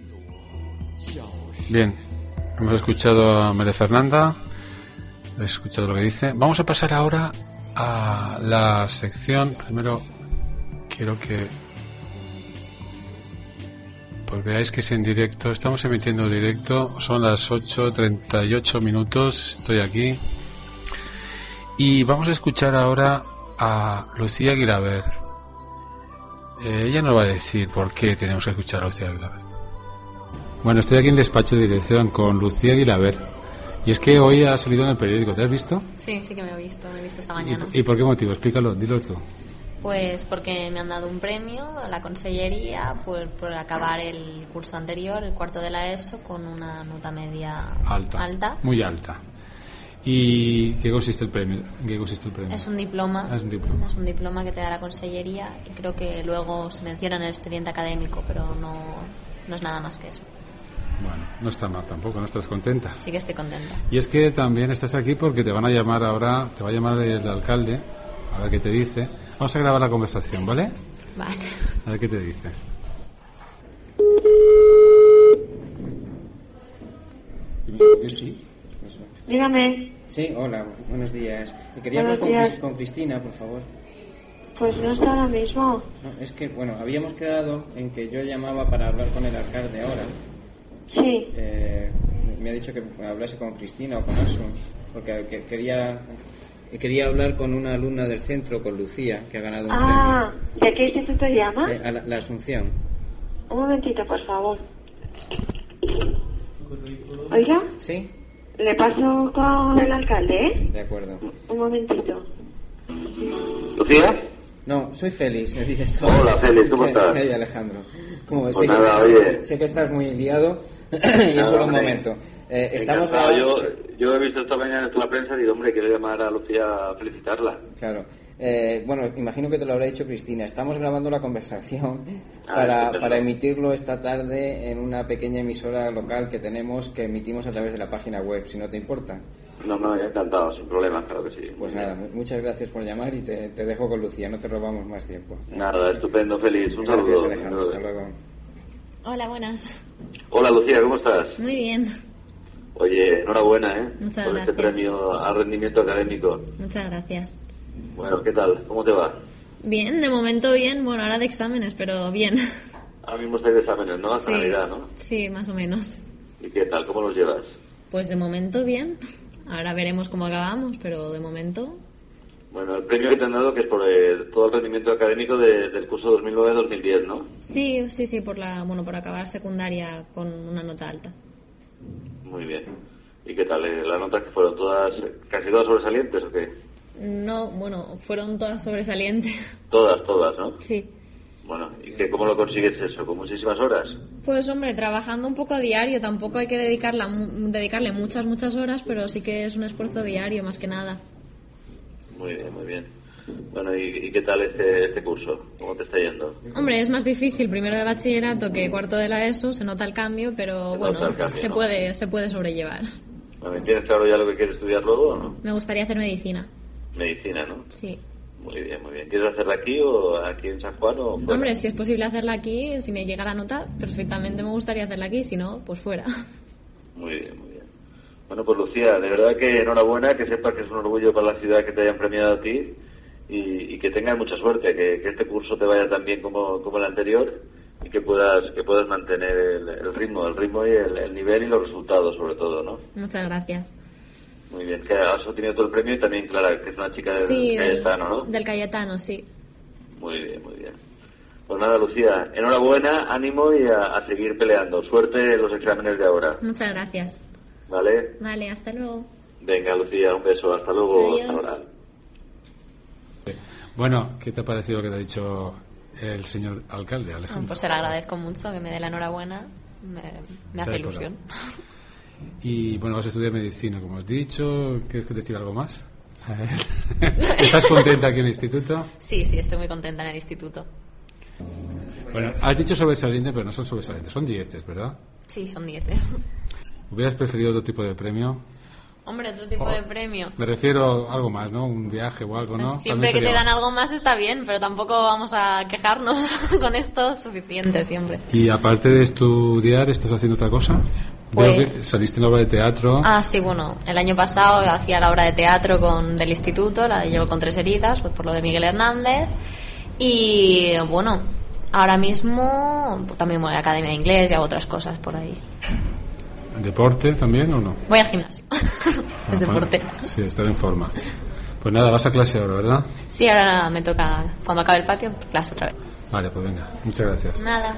Bien, hemos escuchado a María Fernanda, he escuchado lo que dice. Vamos a pasar ahora a la sección. Primero quiero que pues veáis que es en directo, estamos emitiendo directo, son las 8:38 minutos, estoy aquí y vamos a escuchar ahora a Lucía Guilavert. Ella nos va a decir por qué tenemos que escuchar a Lucía Guilavert. Bueno, estoy aquí en despacho de dirección con Lucía Guilavert y es que hoy ha salido en el periódico, ¿te has visto? Sí, sí que me he visto esta mañana. ¿Y por qué motivo? Explícalo, dilo tú. Pues porque me han dado un premio a la consellería por acabar el curso anterior, el cuarto de la ESO, con una nota media alta. Muy alta. ¿Y qué consiste el premio? ¿En qué consiste el premio? Es un diploma. Es un diploma. Es un diploma que te da la consellería y creo que luego se menciona en el expediente académico, pero no es nada más que eso. Bueno, no está mal tampoco, ¿no estás contenta? Sí que estoy contenta. Y es que también estás aquí porque te van a llamar ahora, te va a llamar el alcalde, a ver qué te dice. Vamos a grabar la conversación, ¿vale? Vale. A ver qué te dice. Sí. Dígame. Sí, hola, buenos días. Quería hablar con Cristina, por favor. Pues no está ahora mismo. No, es que, bueno, habíamos quedado en que yo llamaba para hablar con el alcalde ahora. Sí. Me ha dicho que hablase con Cristina o con Asun, porque quería hablar con una alumna del centro, con Lucía, que ha ganado un premio. ¿De qué instituto llama? La Asunción. Un momentito, por favor. Oiga. Sí. Le paso con el alcalde, ¿eh? De acuerdo. Un momentito. ¿Lucía? No, soy Félix, el director. Hola, Félix, ¿cómo estás? Hey, Alejandro. Pues sé que estás muy liado y es solo un momento. Estamos yo he visto esta mañana en la prensa y digo, hombre, quiero llamar a Lucía a felicitarla. Claro. Bueno, imagino que te lo habrá dicho Cristina. Estamos grabando la conversación para emitirlo esta tarde en una pequeña emisora local que tenemos, que emitimos a través de la página web, si no te importa. No, encantado, sin problema, claro que sí. Pues nada, muchas gracias por llamar y te dejo con Lucía, no te robamos más tiempo. Nada, estupendo, feliz. Un gracias, saludo. Alejandro, hasta luego. Hola, buenas. Hola, Lucía, ¿cómo estás? Muy bien. Oye, enhorabuena, Muchas por gracias. este premio al rendimiento académico. Muchas gracias. Bueno, ¿qué tal? ¿Cómo te va? Bien, de momento bien. Bueno, ahora de exámenes, pero bien. Ahora mismo estáis de exámenes, ¿no? Hasta Sí. Navidad, ¿no? Sí, más o menos. ¿Y qué tal? ¿Cómo los llevas? Pues de momento bien. Ahora veremos cómo acabamos, pero de momento... Bueno, el premio que te han dado que es por todo el rendimiento académico del curso 2009-2010, ¿no? Sí, por acabar secundaria con una nota alta. Muy bien. ¿Y qué tal? ¿Las notas que fueron todas, casi todas sobresalientes o qué? No, bueno, fueron todas sobresalientes. Todas, ¿no? Sí. Bueno, ¿y cómo lo consigues eso? ¿Con muchísimas horas? Pues hombre, trabajando un poco a diario, tampoco hay que dedicarle muchas horas, pero sí que es un esfuerzo diario más que nada. Muy bien, muy bien. Bueno, ¿y qué tal este curso? ¿Cómo te está yendo? Hombre, es más difícil primero de bachillerato que cuarto de la ESO, se nota el cambio, pero se puede sobrellevar. Bueno, ¿tienes claro ya lo que quieres estudiar luego o no? Me gustaría hacer medicina. Medicina, ¿no? Sí. Muy bien, muy bien. ¿Quieres hacerla aquí o aquí en San Juan o fuera? Hombre, si es posible hacerla aquí, si me llega la nota, perfectamente me gustaría hacerla aquí, si no, pues fuera. Muy bien, muy bien. Bueno, pues Lucía, de verdad que enhorabuena, que sepas que es un orgullo para la ciudad que te hayan premiado a ti y que tengas mucha suerte, que este curso te vaya tan bien como el anterior y que puedas mantener el ritmo y el nivel y los resultados sobre todo, ¿no? Muchas gracias. Muy bien, que has obtenido todo el premio y también Clara, que es una chica del Cayetano, ¿no? Del Cayetano, sí. Muy bien, muy bien. Pues nada, Lucía, enhorabuena, ánimo y a seguir peleando. Suerte en los exámenes de ahora. Muchas gracias. ¿Vale? Vale, hasta luego. Venga, Lucía, un beso. Hasta luego. Adiós. Hasta ahora. Bueno, ¿qué te ha parecido lo que te ha dicho el señor alcalde, Alejandro? Pues se le agradezco mucho que me dé la enhorabuena. Me hace ilusión. Y bueno, vas a estudiar medicina, como has dicho. ¿Quieres decir algo más? ¿Estás contenta aquí en el instituto? Sí, estoy muy contenta en el instituto. Bueno, has dicho sobresaliente, pero no son sobresalientes, son 10, ¿verdad? Sí, son 10. ¿Hubieras preferido otro tipo de premio? Hombre, otro tipo de premio. Me refiero a algo más, ¿no? Un viaje o algo, ¿no? Siempre que te dan algo más está bien, pero tampoco vamos a quejarnos. Con esto suficiente siempre. Y aparte de estudiar, ¿estás haciendo otra cosa? Veo que saliste en la obra de teatro. Ah, sí, bueno, el año pasado hacía la obra de teatro del instituto, la llevo con 3 heridas, pues por lo de Miguel Hernández. Y bueno, ahora mismo también voy a la academia de inglés y hago otras cosas por ahí. ¿Deporte también o no? Voy al gimnasio. Es deporte. Sí, estar en forma. Pues nada, vas a clase ahora, ¿verdad? Sí, ahora me toca, cuando acabe el patio, clase otra vez. Vale, pues venga, muchas gracias. Nada.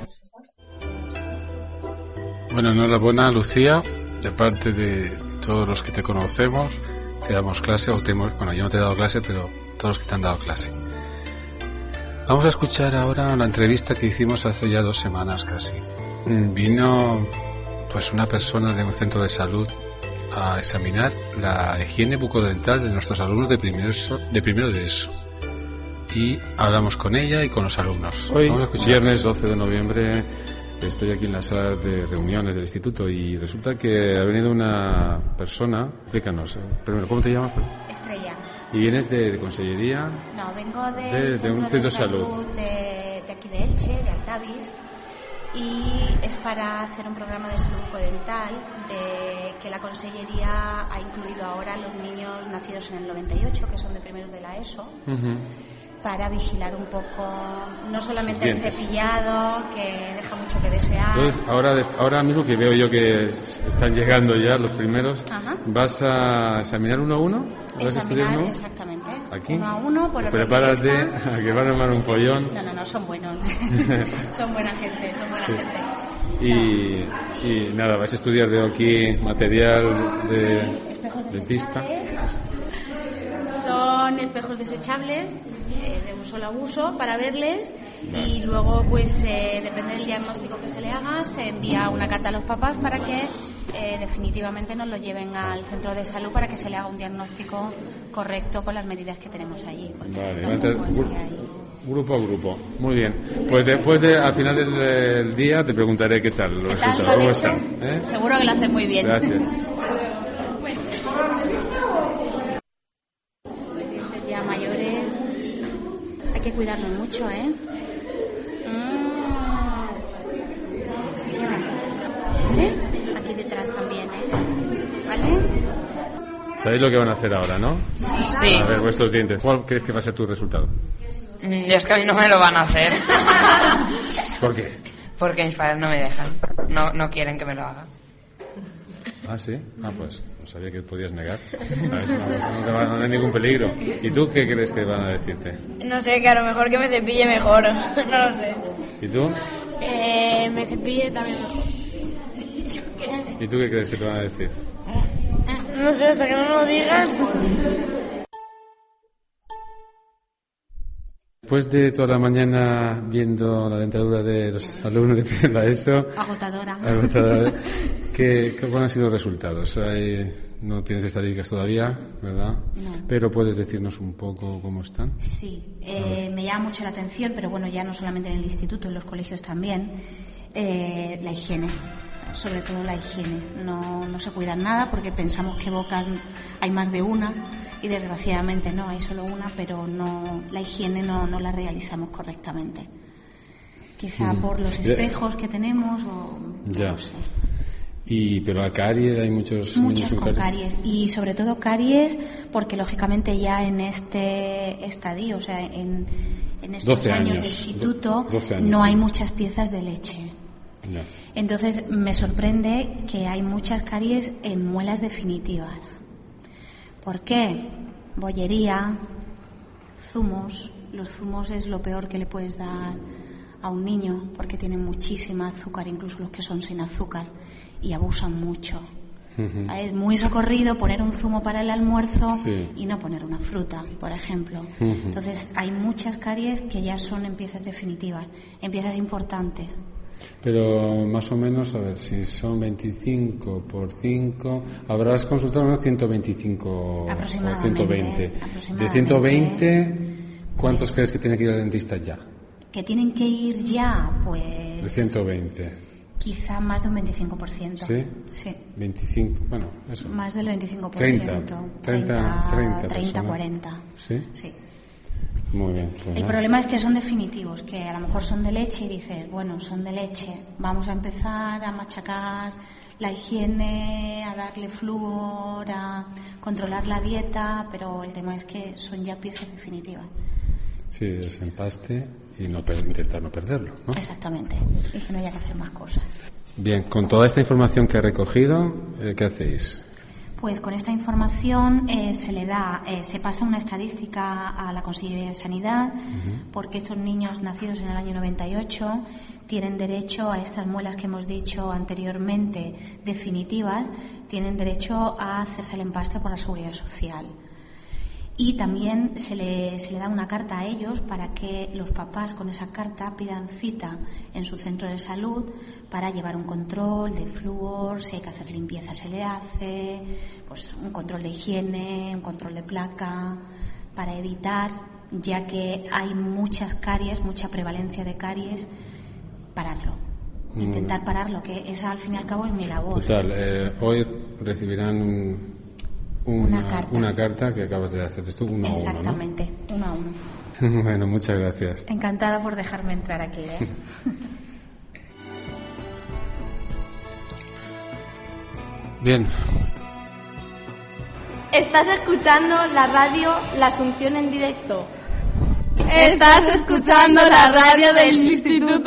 Bueno, enhorabuena, Lucía, de parte de todos los que te conocemos, te damos clase, bueno, yo no te he dado clase, pero todos los que te han dado clase. Vamos a escuchar ahora la entrevista que hicimos hace ya 2 semanas casi. Vino pues una persona de un centro de salud a examinar la higiene bucodental de nuestros alumnos de primero de ESO. Y hablamos con ella y con los alumnos. Hoy, viernes 12 de noviembre, estoy aquí en la sala de reuniones del instituto y resulta que ha venido una persona. Explícanos, primero, ¿cómo te llamas? Estrella. ¿Y vienes de consellería? No, vengo de un centro de salud de aquí de Elche, de Altavis, y es para hacer un programa de salud bucodental que la consellería ha incluido ahora a los niños nacidos en el 98, que son de primeros de la ESO. Para vigilar un poco, no solamente el cepillado, que deja mucho que desear. Entonces, ahora mismo que veo yo que están llegando ya los primeros, ¿vas a examinar uno a uno? Examinar, exactamente. ¿Aquí? Uno a uno, por orden. Prepárate a que van a armar un follón. No, son buenos. Son buena gente. Y nada, vas a estudiar de aquí material de dentista. Son espejos desechables de un solo uso para verles y luego pues depende del diagnóstico que se le haga, se envía una carta a los papás para que definitivamente nos lo lleven al centro de salud para que se le haga un diagnóstico correcto con las medidas que tenemos allí. Vale, grupo a grupo. Muy bien. Pues después al final del día te preguntaré qué tal los resultados. ¿Cómo están? Seguro que lo hacen muy bien. Gracias. Ya mayores, hay que cuidarlos mucho, ¿eh? ¿Vale? Aquí detrás también, ¿Vale? ¿Sabéis lo que van a hacer ahora, no? Sí. A ver, vuestros dientes. ¿Cuál crees que va a ser tu resultado? Es que a mí no me lo van a hacer. ¿Por qué? Porque mis padres no me dejan. No quieren que me lo haga. Ah, ¿sí? Pues no sabía que podías negar. No hay ningún peligro. ¿Y tú qué crees que van a decirte? No sé, que a lo mejor que me cepille mejor. No lo sé. ¿Y tú? Me cepille también mejor. ¿Y tú qué crees que te van a decir? No sé, hasta que no me lo digas. Después de toda la mañana viendo la dentadura de los alumnos de la ESO... Agotadora. ¿Cuáles han sido los resultados? No tienes estadísticas todavía, ¿verdad? No. Pero puedes decirnos un poco cómo están. Sí, me llama mucho la atención, pero bueno, ya no solamente en el instituto, en los colegios también, la higiene, sobre todo la higiene. No se cuidan nada porque pensamos que Bocan hay más de una y desgraciadamente no, hay solo una, pero no, la higiene no la realizamos correctamente. Quizá por los espejos que tenemos o ya. No sé. Pero la caries, hay muchos Muchas niños con caries y sobre todo caries porque lógicamente ya en este estadio, o sea, en estos años de instituto 12 años, no hay muchas piezas de leche. Ya. Entonces me sorprende que hay muchas caries en muelas definitivas. ¿Por qué? Bollería, zumos. Los zumos es lo peor que le puedes dar a un niño porque tienen muchísima azúcar, incluso los que son sin azúcar, y abusan mucho. Uh-huh. Es muy socorrido poner un zumo para el almuerzo sí. y no poner una fruta, por ejemplo. Uh-huh. Entonces hay muchas caries que ya son en piezas definitivas, en piezas importantes. Pero más o menos, a ver, si son 25 por 5, habrás consultado unos 125 o 120. De 120, ¿cuántos crees que tiene que ir al dentista ya? Que tienen que ir ya, pues... De 120. Quizá más de un 25%. ¿Sí? Sí. 25, bueno, eso. Más del 25%. 30, 40. ¿Sí? Sí. Muy bien. Pues el problema es que son definitivos, que a lo mejor son de leche y dices, bueno, son de leche, vamos a empezar a machacar la higiene, a darle flúor, a controlar la dieta, pero el tema es que son ya piezas definitivas. Sí, es empaste y intentar no perderlo, ¿no? Exactamente, y que no haya que hacer más cosas. Bien, con toda esta información que he recogido, ¿qué hacéis? Pues con esta información se pasa una estadística a la Consellería de Sanidad, porque estos niños nacidos en el año 98 tienen derecho a estas muelas que hemos dicho anteriormente definitivas, tienen derecho a hacerse el empaste por la Seguridad Social. Y también se le da una carta a ellos para que los papás con esa carta pidan cita en su centro de salud para llevar un control de flúor, si hay que hacer limpieza se le hace, pues un control de higiene, un control de placa, para evitar, ya que hay muchas caries, mucha prevalencia de caries, pararlo. Intentar pararlo, que esa al fin y al cabo es mi labor. Total, hoy recibirán una carta que acabas de hacer tú, uno Exactamente, a uno, ¿no? 1 a 1. Bueno, muchas gracias. Encantada por dejarme entrar aquí, ¿eh? Bien. Estás escuchando la radio La Asunción en directo. Estás escuchando la radio del Instituto.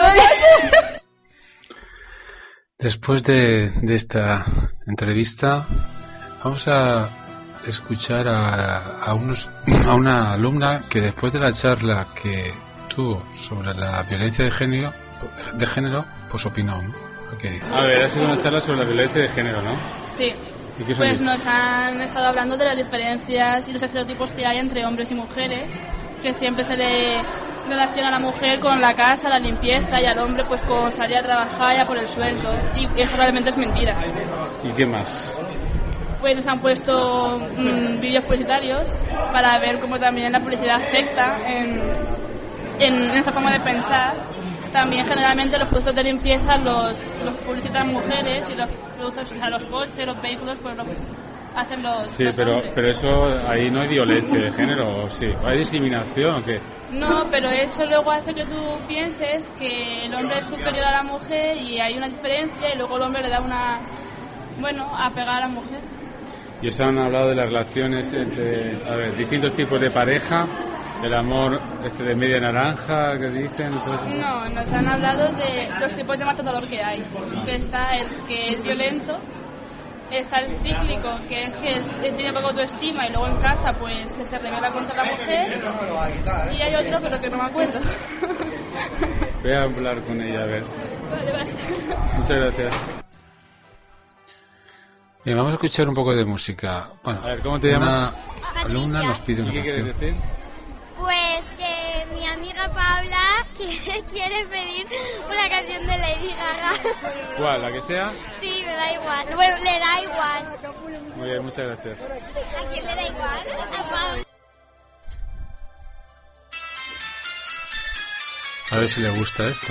Después de esta entrevista, vamos a escuchar a una alumna que después de la charla que tuvo sobre la violencia de género, pues opinó, ¿no? ¿Qué dice? A ver, ha sido una charla sobre la violencia de género, ¿no? Sí. Pues nos han estado hablando de las diferencias y los estereotipos que hay entre hombres y mujeres, que siempre se le relaciona a la mujer con la casa, la limpieza, y al hombre pues con salir a trabajar y a por el sueldo, y eso realmente es mentira. ¿Y qué más? Pues nos han puesto vídeos publicitarios para ver cómo también la publicidad afecta en nuestra forma de pensar. También generalmente los productos de limpieza los publicitan mujeres, y los productos, o sea, los coches, los vehículos, pues los hacen los Sí, los pero hombres. eso, ahí no hay violencia de género, ¿o sí? ¿O hay discriminación o qué? No, pero eso luego hace que tú pienses que el hombre es superior a la mujer y hay una diferencia, y luego el hombre le da a pegar a la mujer. Y os han hablado de las relaciones entre, distintos tipos de pareja, el amor de media naranja que dicen, pues... No, nos han hablado de los tipos de maltratador que hay, que está el que es violento, está el cíclico, que es que tiene poca autoestima y luego en casa pues se revela contra la mujer, y hay otro pero que no me acuerdo. Voy a hablar con ella, a ver. Vale. Muchas gracias. Bien, vamos a escuchar un poco de música. Bueno, a ver, ¿cómo te llamas? Una alumna nos pide una ¿Y qué canción. quieres decir? Pues que mi amiga Paula quiere pedir una canción de Lady Gaga. ¿Cuál? ¿La que sea? Sí, me da igual. Bueno, le da igual. Muy bien, muchas gracias. ¿A quién le da igual? A Pablo. A ver si le gusta esta.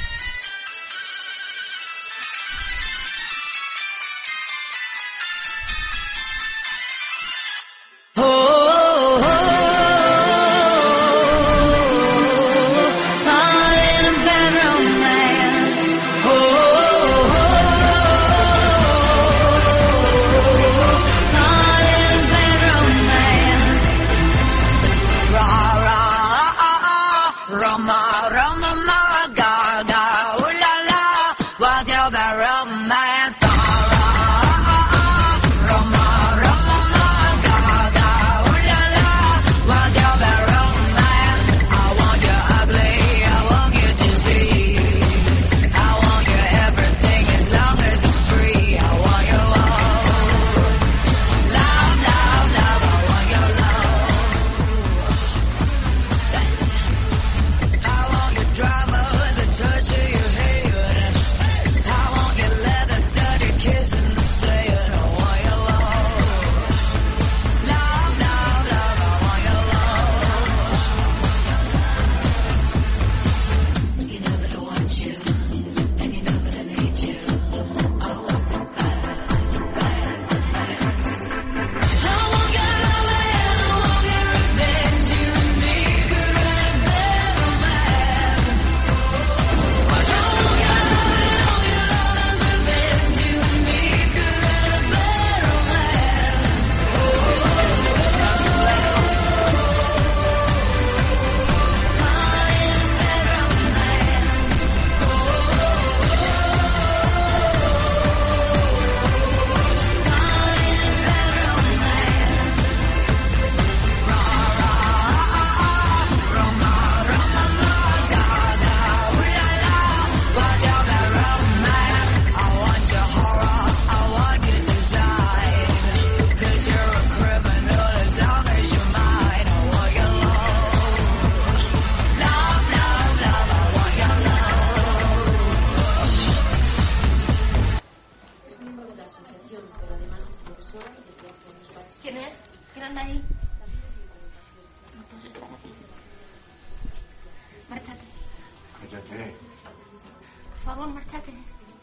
Por favor, márchate.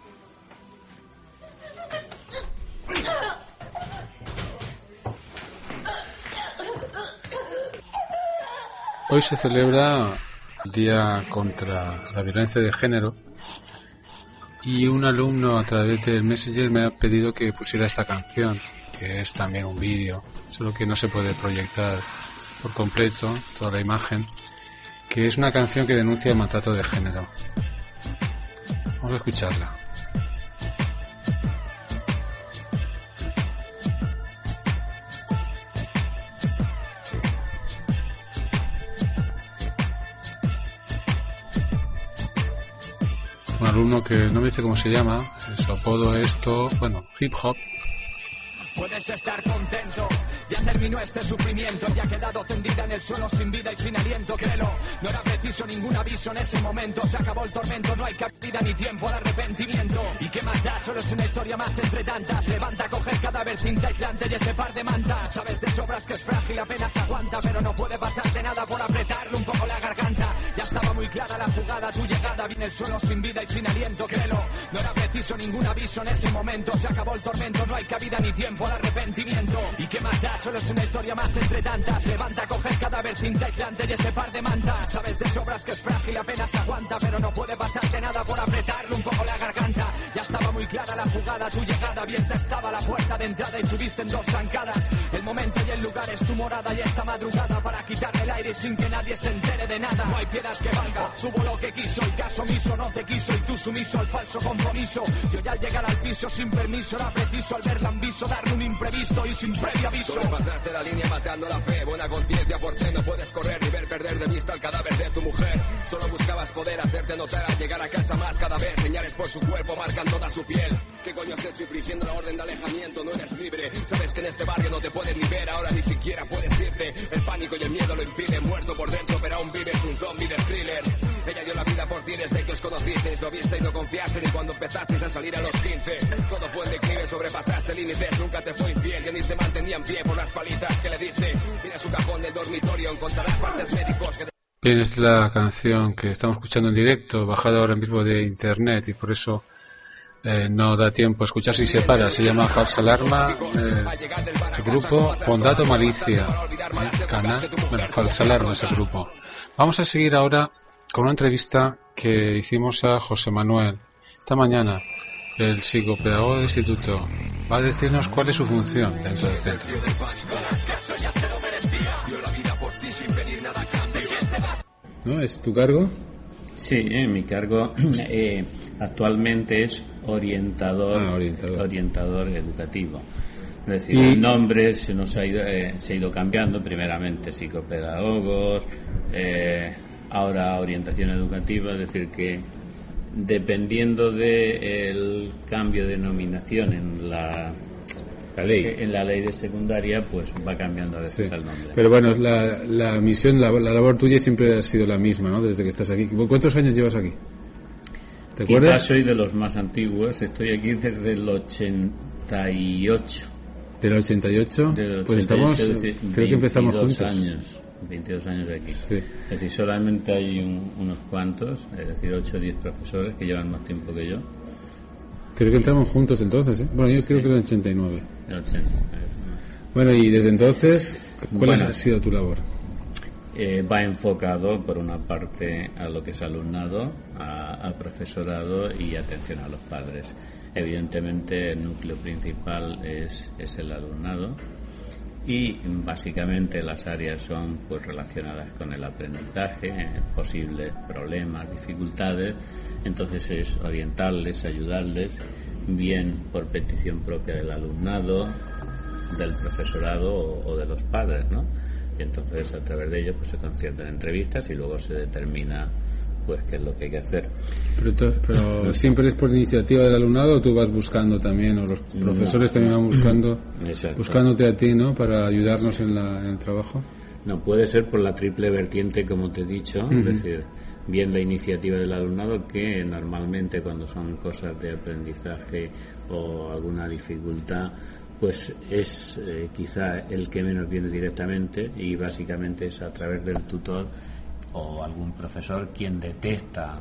Hoy se celebra el Día contra la Violencia de Género y un alumno a través del Messenger me ha pedido que pusiera esta canción, que es también un vídeo, solo que no se puede proyectar por completo toda la imagen, que es una canción que denuncia el maltrato de género. Vamos a escucharla. Un alumno que no me dice cómo se llama, su apodo es hip hop. Puedes estar contento, ya terminó este sufrimiento, ya ha quedado tendida en el suelo sin vida y sin aliento, créelo, no era preciso ningún aviso en ese momento, se acabó el tormento, no hay cabida ni tiempo al arrepentimiento, y qué más da, solo es una historia más entre tantas, levanta, coge el cadáver, cinta aislante y ese par de mantas, sabes de sobras que es frágil, apenas aguanta, pero no puede pasarte nada por apretarle un poco la garganta, ya estaba muy clara la jugada, tu llegada, viene el suelo sin vida y sin aliento, créelo, no era preciso ningún aviso en ese momento, se acabó el tormento, no hay cabida ni tiempo al arrepentimiento, y qué más da, solo es una historia más entre tantas, levanta, coge el cadáver, cinta aislante y ese par de mantas, sabes de sobras que es frágil, apenas aguanta, pero no puede pasarte nada por apretarle un poco la garganta, ya estaba muy clara la jugada, tu llegada, abierta estaba la puerta de entrada y subiste en 2 zancadas, el momento y el lugar es tu morada y esta madrugada para quitarle el aire sin que nadie se entere de nada, no hay piedras que valga, subo lo que quiso y caso omiso no te quiso y tú sumiso al falso compromiso, yo ya al llegar al piso sin permiso era preciso al verla ambiso darle un imprevisto y sin previo aviso. Sobrepasaste la línea matando la fe, buena conciencia por ti no puedes correr ni ver perder de vista el cadáver de tu mujer, solo buscabas poder hacerte notar al llegar a casa más cada vez, señales por su cuerpo marcan toda su piel, ¿qué coño has hecho infringiendo la orden de alejamiento? No eres libre, sabes que en este barrio no te pueden ni ver, ahora ni siquiera puedes irte, el pánico y el miedo lo impiden, muerto por dentro pero aún vives un zombie de thriller, ella dio ti desde que os conocisteis. Lo viste y no confiaste ni cuando empezasteis a salir a los 15. Todo fue en declive, sobrepasaste límites. Nunca te fue infiel, que ni se mantenía en pie por las palizas que le diste. Mira su cajón del dormitorio, encontrarás partes médicos que... Bien, esta es la canción que estamos escuchando en directo, bajada ahora mismo de internet, y por eso no da tiempo a escuchar si se para. Se llama Falsa Alarma, el grupo Fondato Malicia, Falsa Alarma es el grupo. Vamos a seguir ahora con una entrevista que hicimos a José Manuel esta mañana, el psicopedagogo del instituto. Va a decirnos cuál es su función dentro del centro. ¿No? ¿Es tu cargo? Sí, mi cargo actualmente es orientador educativo. Es decir, el nombre se ha ido cambiando, primeramente psicopedagogos, ahora orientación educativa, es decir que dependiendo del cambio de denominación en la ley de secundaria, pues va cambiando a veces el nombre. Pero bueno, la misión, la labor tuya siempre ha sido la misma, ¿no? Desde que estás aquí. ¿Cuántos años llevas aquí? ¿Te acuerdas? Quizás soy de los más antiguos. Estoy aquí desde el 88. ¿Del 88? Pues estamos, creo que empezamos juntos. 22 años aquí. Sí. Es decir, solamente hay unos cuantos, es decir, 8 o 10 profesores que llevan más tiempo que yo. Creo que entramos juntos entonces, ¿eh? Bueno, yo creo que en el 89. El 80. Bueno, y desde entonces, ¿cuál ha sido tu labor? Va enfocado, por una parte, a lo que es alumnado, a profesorado y atención a los padres. Evidentemente, el núcleo principal es el alumnado y, básicamente, las áreas son pues relacionadas con el aprendizaje, posibles problemas, dificultades. Entonces es orientarles, ayudarles, bien por petición propia del alumnado, del profesorado o de los padres, ¿no? Y entonces a través de ello pues se conciertan entrevistas y luego se determina pues qué es lo que hay que hacer. Pero siempre es por iniciativa del alumnado, o tú vas buscando también, o los profesores también van buscándote a ti, ¿no? Para ayudarnos en el trabajo. No, puede ser por la triple vertiente, como te he dicho, es decir, bien la iniciativa del alumnado, que normalmente cuando son cosas de aprendizaje o alguna dificultad, pues es quizá el que menos viene directamente, y básicamente es a través del tutor o algún profesor quien detecta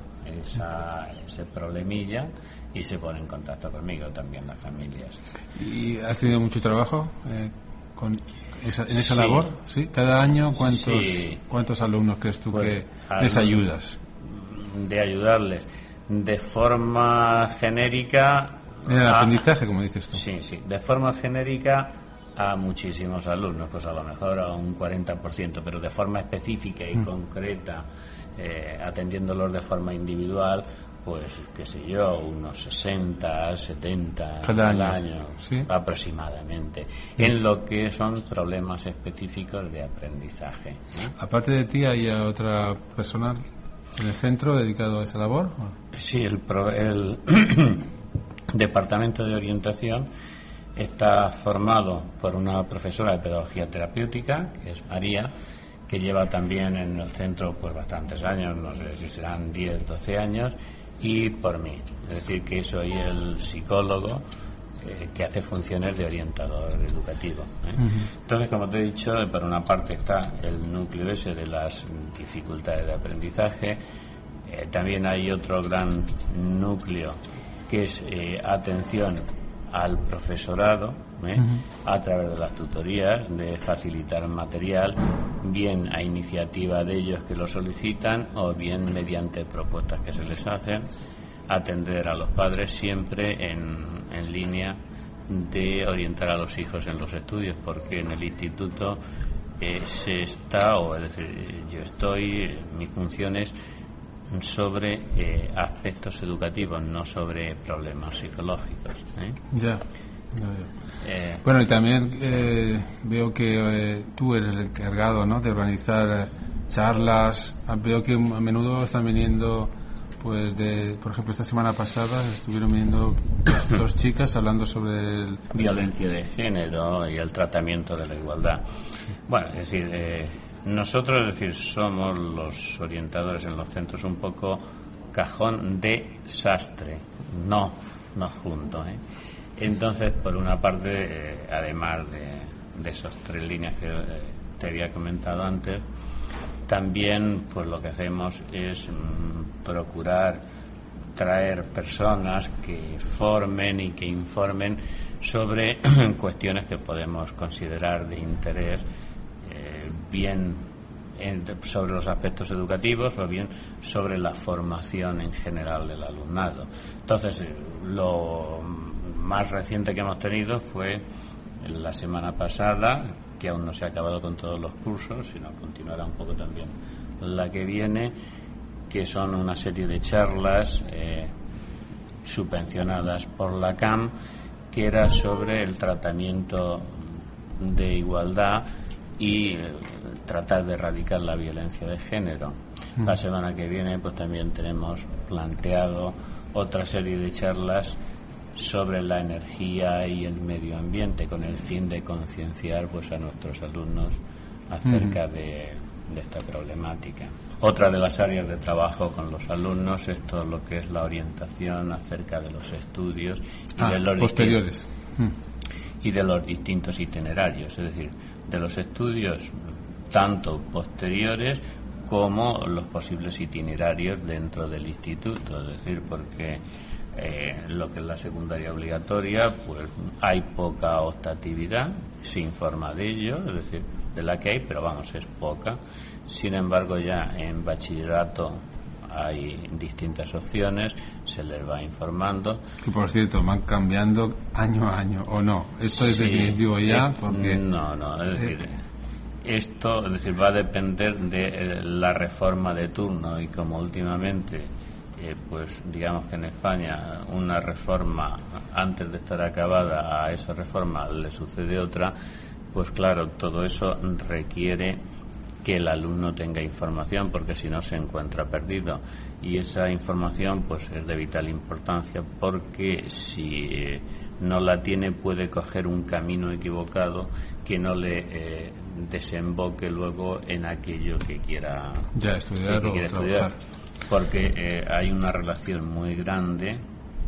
ese problemilla y se pone en contacto conmigo, también las familias. ¿Y has tenido mucho trabajo en esa labor? ¿Sí? ¿Cada año cuántos alumnos crees tú pues, que les ayudas? De ayudarles de forma genérica. En el aprendizaje, como dices tú. Sí, de forma genérica a muchísimos alumnos, pues a lo mejor a un 40%, pero de forma específica y concreta, atendiéndolos de forma individual, pues qué sé yo, unos 60, 70 al año ¿sí? Aproximadamente, en lo que son problemas específicos de aprendizaje. Aparte de ti, ¿hay otra persona en el centro dedicado a esa labor? Sí, el departamento de orientación está formado por una profesora de pedagogía terapéutica, que es María, que lleva también en el centro pues bastantes años, no sé si serán 10, 12 años, y por mí, es decir, que soy el psicólogo que hace funciones de orientador educativo. Entonces, como te he dicho, por una parte está el núcleo ese de las dificultades de aprendizaje, también hay otro gran núcleo que es atención al profesorado, a través de las tutorías, de facilitar material, bien a iniciativa de ellos que lo solicitan o bien mediante propuestas que se les hacen, atender a los padres siempre en línea de orientar a los hijos en los estudios, porque en el instituto es decir, yo estoy, mis funciones sobre aspectos educativos, no sobre problemas psicológicos. Ya. Bueno, y también veo que tú eres el encargado, ¿no?, de organizar charlas. Veo que a menudo están viniendo, pues, por ejemplo, esta semana pasada estuvieron viniendo dos chicas hablando sobre violencia de género y el tratamiento de la igualdad. Bueno, es decir, nosotros, somos los orientadores en los centros un poco cajón de sastre, no junto, ¿eh? Entonces, por una parte, además de esas 3 líneas que te había comentado antes, también pues lo que hacemos es procurar traer personas que formen y que informen sobre cuestiones que podemos considerar de interés, bien sobre los aspectos educativos o bien sobre la formación en general del alumnado. Entonces, lo más reciente que hemos tenido fue la semana pasada, que aún no se ha acabado con todos los cursos, sino continuará un poco también la que viene, que son una serie de charlas subvencionadas por la CAM, que era sobre el tratamiento de igualdad y tratar de erradicar la violencia de género. La semana que viene pues también tenemos planteado otra serie de charlas sobre la energía y el medio ambiente, con el fin de concienciar pues a nuestros alumnos acerca de esta problemática. Otra de las áreas de trabajo con los alumnos es todo lo que es la orientación acerca de los estudios y de los posteriores y de los distintos itinerarios, es decir, de los estudios tanto posteriores como los posibles itinerarios dentro del instituto, es decir, porque lo que es la secundaria obligatoria, pues hay poca optatividad, se informa de ello, es decir, de la que hay, pero vamos, es poca. Sin embargo, ya en bachillerato hay distintas opciones, se les va informando. Que por cierto, van cambiando año a año, ¿o no? Esto es definitivo ya, porque... No, es decir... Esto, es decir, va a depender de la reforma de turno, y como últimamente, pues digamos que en España una reforma, antes de estar acabada a esa reforma le sucede otra, pues claro, todo eso requiere que el alumno tenga información, porque si no se encuentra perdido, y esa información pues es de vital importancia, porque si no la tiene puede coger un camino equivocado que no le desemboque luego en aquello que quiera estudiar o trabajar, porque hay una relación muy grande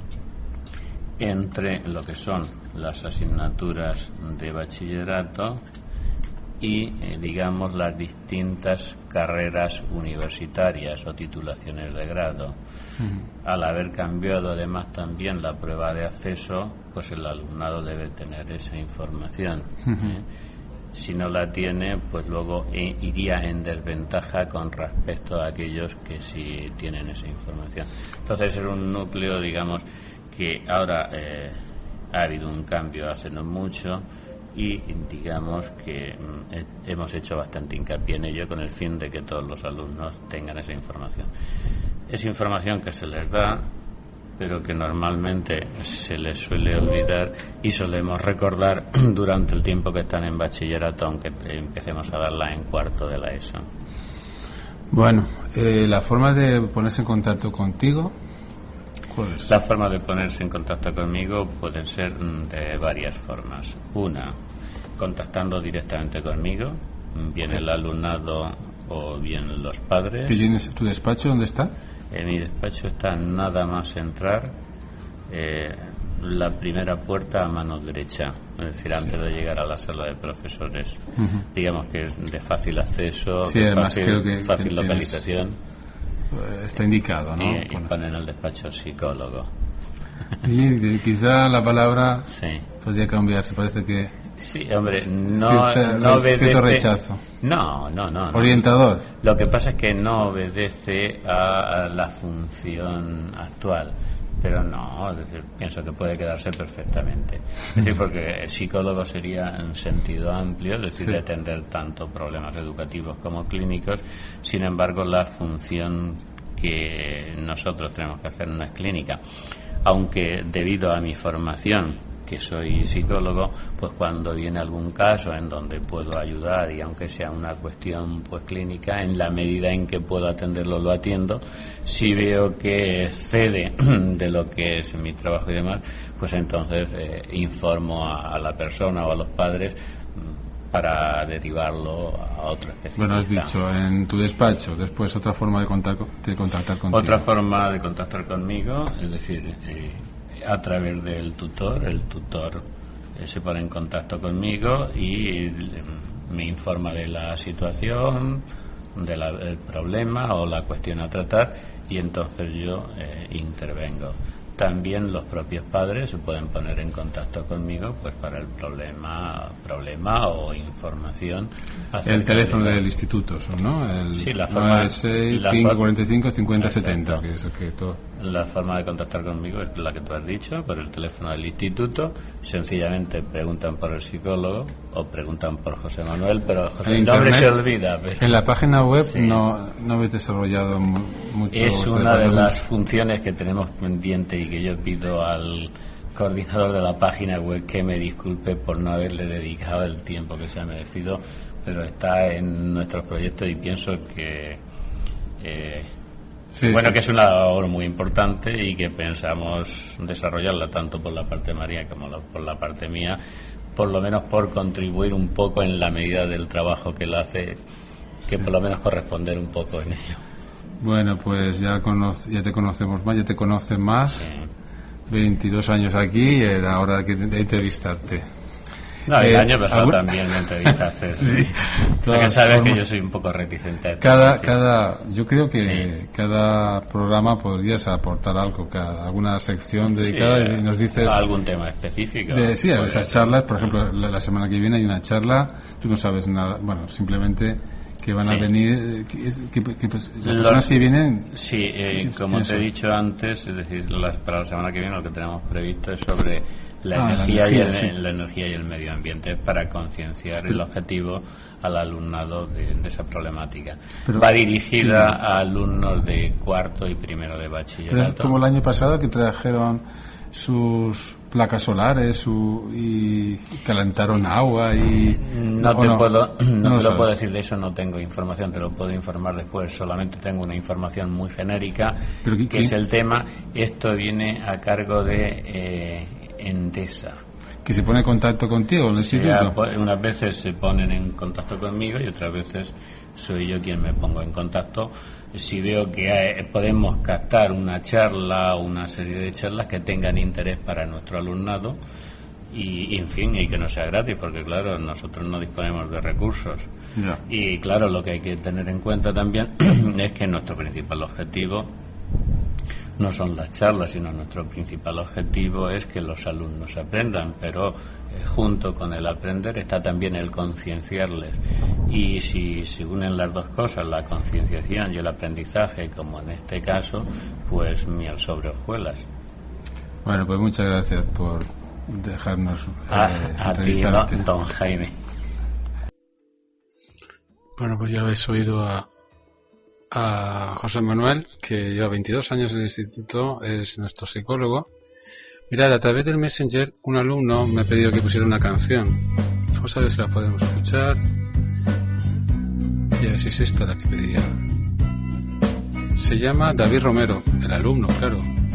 entre lo que son las asignaturas de bachillerato y digamos las distintas carreras universitarias o titulaciones de grado. Al haber cambiado además también la prueba de acceso, pues el alumnado debe tener esa información. Si no la tiene, pues luego iría en desventaja con respecto a aquellos que sí tienen esa información. Entonces es un núcleo, digamos, que ahora ha habido un cambio hace no mucho, y digamos que hemos hecho bastante hincapié en ello con el fin de que todos los alumnos tengan esa información. Es información que se les da, pero que normalmente se les suele olvidar y solemos recordar durante el tiempo que están en bachillerato, aunque empecemos a darla en cuarto de la ESO. Bueno, la forma de ponerse en contacto contigo, ¿cuál es? La forma de ponerse en contacto conmigo puede ser de varias formas. Una, contactando directamente conmigo, bien el alumnado o bien los padres. ¿Tienes tu despacho? ¿Dónde está? Mi despacho está nada más entrar, la primera puerta a mano derecha, es decir, antes de llegar a la sala de profesores. Digamos que es de fácil acceso, de fácil localización. Está indicado, ¿no? Y ponen el despacho psicólogo. Y quizá la palabra podría cambiarse, parece que... Sí, hombre, no obedece... Cierto rechazo. No. Orientador. Lo que pasa es que no obedece a la función actual. Pero no, es decir, pienso que puede quedarse perfectamente. Es decir, porque el psicólogo sería en sentido amplio, es decir, de atender tanto problemas educativos como clínicos. Sin embargo, la función que nosotros tenemos que hacer no es clínica. Aunque debido a mi formación, que soy psicólogo, pues cuando viene algún caso en donde puedo ayudar, y aunque sea una cuestión pues clínica, en la medida en que puedo atenderlo lo atiendo. Si veo que excede de lo que es mi trabajo y demás, pues entonces informo a la persona o a los padres para derivarlo a otro especialista. Bueno, has dicho en tu despacho, después otra forma de contactar contigo. Otra forma de contactar conmigo, es decir, a través del tutor. El tutor se pone en contacto conmigo y me informa de la situación, del problema o la cuestión a tratar, y entonces yo intervengo. También los propios padres se pueden poner en contacto conmigo pues para el problema o información. El teléfono del instituto, ¿no? Sí, la forma 96-545-5070, que es el que todo. La forma de contactar conmigo es la que tú has dicho, por el teléfono del instituto. Sencillamente preguntan por el psicólogo o preguntan por José Manuel, pero José el nombre se olvida. Pero... En la página web sí. no habéis desarrollado mucho. Es una de las funciones que tenemos pendiente y que yo pido al coordinador de la página web que me disculpe por no haberle dedicado el tiempo que se ha merecido, pero está en nuestros proyectos y pienso que que es una labor muy importante y que pensamos desarrollarla tanto por la parte de María como por la parte mía, por lo menos por contribuir un poco en la medida del trabajo que él hace, que por lo menos corresponder un poco en ello. Bueno, pues ya te conocemos más, ya te conocen más. Sí. 22 años aquí y era hora de entrevistarte. No, el año pasado también me entrevistaste. Sí. Porque sabes que yo soy un poco reticente. Yo creo que cada programa podrías aportar algo, alguna sección dedicada y nos dices algún tema específico. Sí, a esas charlas, por ejemplo, la semana que viene hay una charla, tú no sabes nada, bueno, simplemente que van a venir, las personas que vienen. Sí, como te he dicho antes, es decir, para la semana que viene lo que tenemos previsto es sobre la energía y el medio ambiente, para concienciar el objetivo al alumnado de esa problemática. Va dirigida a alumnos de cuarto y primero de bachillerato. Pero es como el año pasado que trajeron sus placas solares y calentaron agua y no te lo puedo decir, de eso no tengo información, te lo puedo informar después. Solamente tengo una información muy genérica que es el tema. Esto viene a cargo de Endesa, que se pone en contacto contigo en el instituto. Unas veces se ponen en contacto conmigo y otras veces soy yo quien me pongo en contacto si veo que podemos captar una charla o una serie de charlas que tengan interés para nuestro alumnado y en fin, y que no sea gratis, porque claro, nosotros no disponemos de recursos. Y claro, lo que hay que tener en cuenta también es que nuestro principal objetivo no son las charlas, sino nuestro principal objetivo es que los alumnos aprendan, pero junto con el aprender está también el concienciarles. Y si se unen las dos cosas, la concienciación y el aprendizaje, como en este caso, pues miel sobre hojuelas. Bueno, pues muchas gracias por dejarnos a ti, don Jaime. Bueno, pues ya habéis oído a José Manuel, que lleva 22 años en el instituto, es nuestro psicólogo. Mirad, a través del Messenger un alumno me ha pedido que pusiera una canción. Vamos a ver si la podemos escuchar y a ver si es esta la que pedía. Se llama David Romero, el alumno, claro,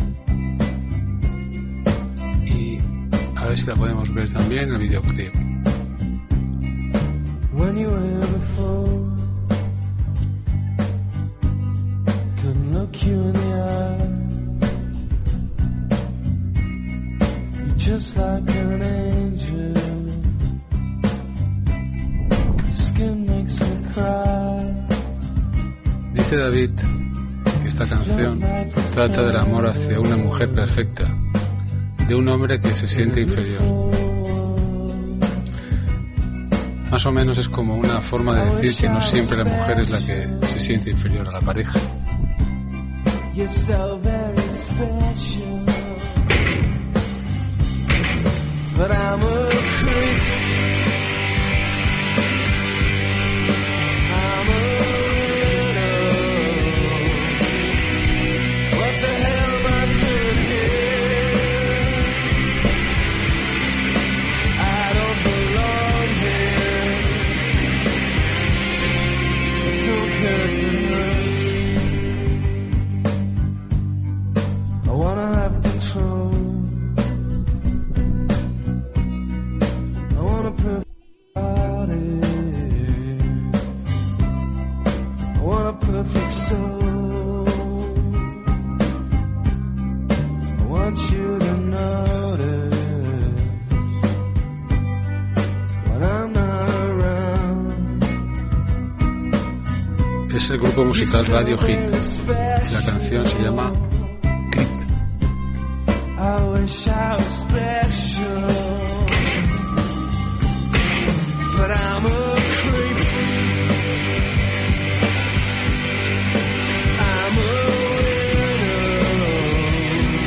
y a ver si la podemos ver también en el videoclip. When you were before, couldn't look you in the eye. You're just like an angel. Your skin makes me cry. Dice David que esta canción trata del amor hacia una mujer perfecta, de un hombre que se siente inferior. Más o menos es como una forma de decir que no siempre la mujer es la que se siente inferior a la pareja. You're so very special, but I'm a creep. I'm a widow. What the hell am I doing here? I don't belong here. I don't care for her. I wanna have control. perfect soul. I want you to notice when I'm not around. Es el grupo musical Radio Hit. La canción se llama I wish I was special, but I'm a creep. I'm a widow.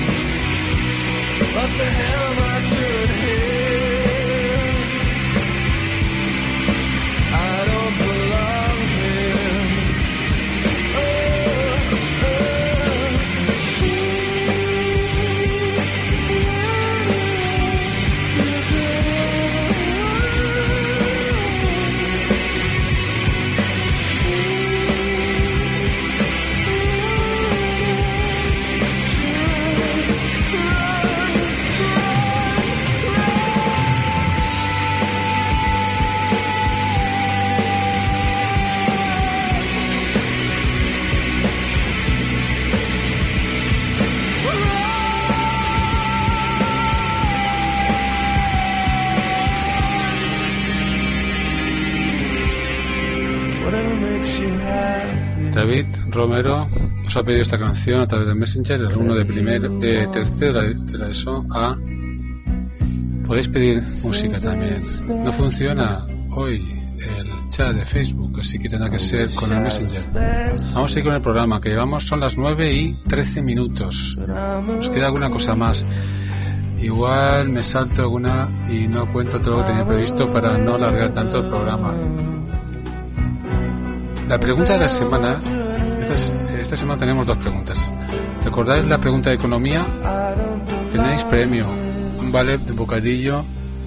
What the hell am I doing here? I don't belong here. David Romero nos ha pedido esta canción a través del Messenger, el alumno de tercero de la ESO A. Podéis pedir música también. No funciona hoy el chat de Facebook, así que tendrá que ser con el Messenger. Vamos a ir con el programa que llevamos, son las 9:13. Nos queda alguna cosa más. Igual me salto alguna y no cuento todo lo que tenía previsto para no alargar tanto el programa. La pregunta de la semana, esta semana tenemos dos preguntas. ¿Recordáis la pregunta de economía? Tenéis premio, un vale de bocadillo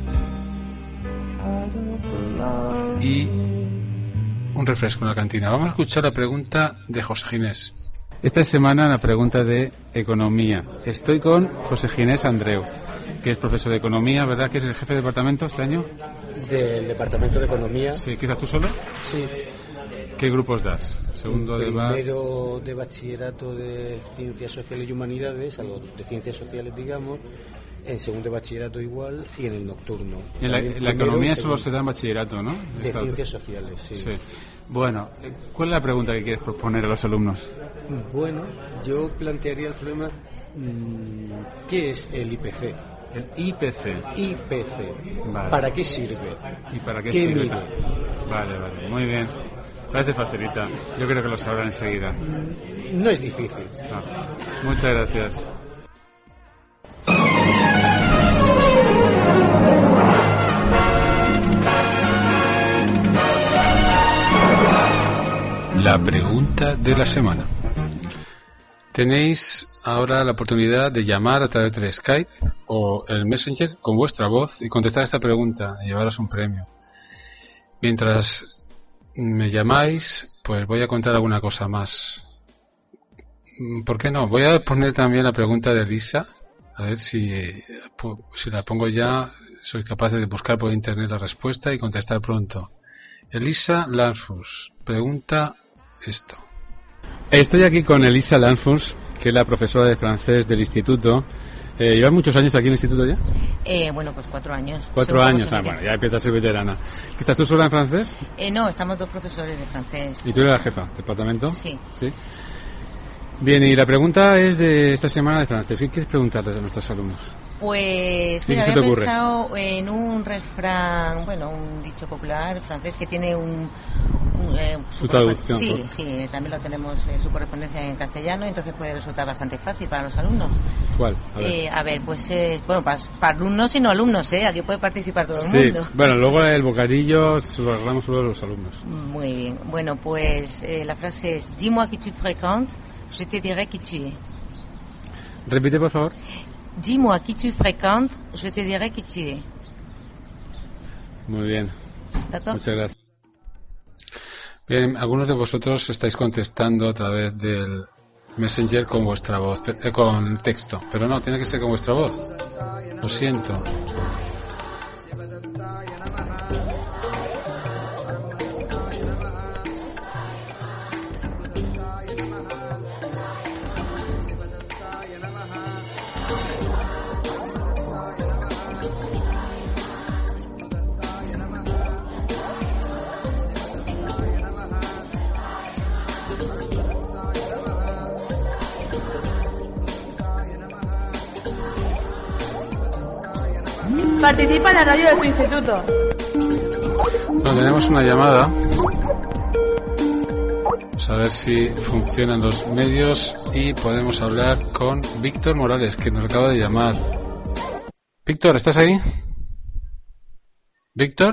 y un refresco en la cantina. Vamos a escuchar la pregunta de José Ginés. Esta semana la pregunta de economía. Estoy con José Ginés Andreu, que es profesor de economía, ¿verdad? Que es el jefe de departamento este año. Del departamento de economía. Sí, ¿que estás tú solo? Sí. ¿Qué grupos das? Segundo primero de bachillerato de Ciencias Sociales y Humanidades, algo de Ciencias Sociales, digamos. En segundo de bachillerato igual y en el nocturno. En la economía solo se da en bachillerato, ¿no? De Ciencias Sociales, sí. Bueno, ¿cuál es la pregunta que quieres proponer a los alumnos? Bueno, yo plantearía el problema, ¿qué es el IPC? El IPC. IPC. Vale. ¿Para qué sirve? ¿Y para qué sirve? Mide? Vale, muy bien. Parece facilita. Yo creo que lo sabrán enseguida. No es difícil. Muchas gracias. La pregunta de la semana. Tenéis ahora la oportunidad de llamar a través del Skype o el Messenger con vuestra voz y contestar esta pregunta y llevaros un premio. Mientras me llamáis, pues voy a contar alguna cosa más. ¿Por qué no? Voy a poner también la pregunta de Elisa, a ver si la pongo ya, soy capaz de buscar por internet la respuesta y contestar pronto. Elisa Lanfus pregunta esto. Estoy aquí con Elisa Lanfus, que es la profesora de francés del instituto. ¿Llevas muchos años aquí en el instituto ya? Bueno, pues 4 años. 4 años, bueno, ya empiezas a ser veterana. ¿Estás tú sola en francés? No, estamos 2 profesores de francés. ¿Y tú eres la jefa? ¿Departamento? Sí. Bien, y la pregunta es de esta semana de francés. ¿Qué quieres preguntarles a nuestros alumnos? Pues, mira, había pensado en un refrán, un dicho popular francés que tiene su traducción. Sí, también lo tenemos, su correspondencia en castellano, entonces puede resultar bastante fácil para los alumnos. ¿Cuál? A ver, para alumnos y no alumnos, aquí puede participar todo el mundo. Bueno, luego el bocadillo se lo arreglamos solo a los alumnos. Muy bien, bueno, pues la frase es: dis-moi qui tu fréquentes, je te dirai qui tu es. Repite, por favor. Dis-moi qui tu fréquentes, je te dirai qui tu es. Muy bien. ¿D'accord? Muchas gracias. Bien, algunos de vosotros estáis contestando a través del Messenger con vuestra voz, con texto, pero no, tiene que ser con vuestra voz. Lo siento. Participa en la radio de tu instituto. Bueno, tenemos una llamada. Vamos a ver si funcionan los medios y podemos hablar con Víctor Morales, que nos acaba de llamar. Víctor, ¿estás ahí? ¿Víctor?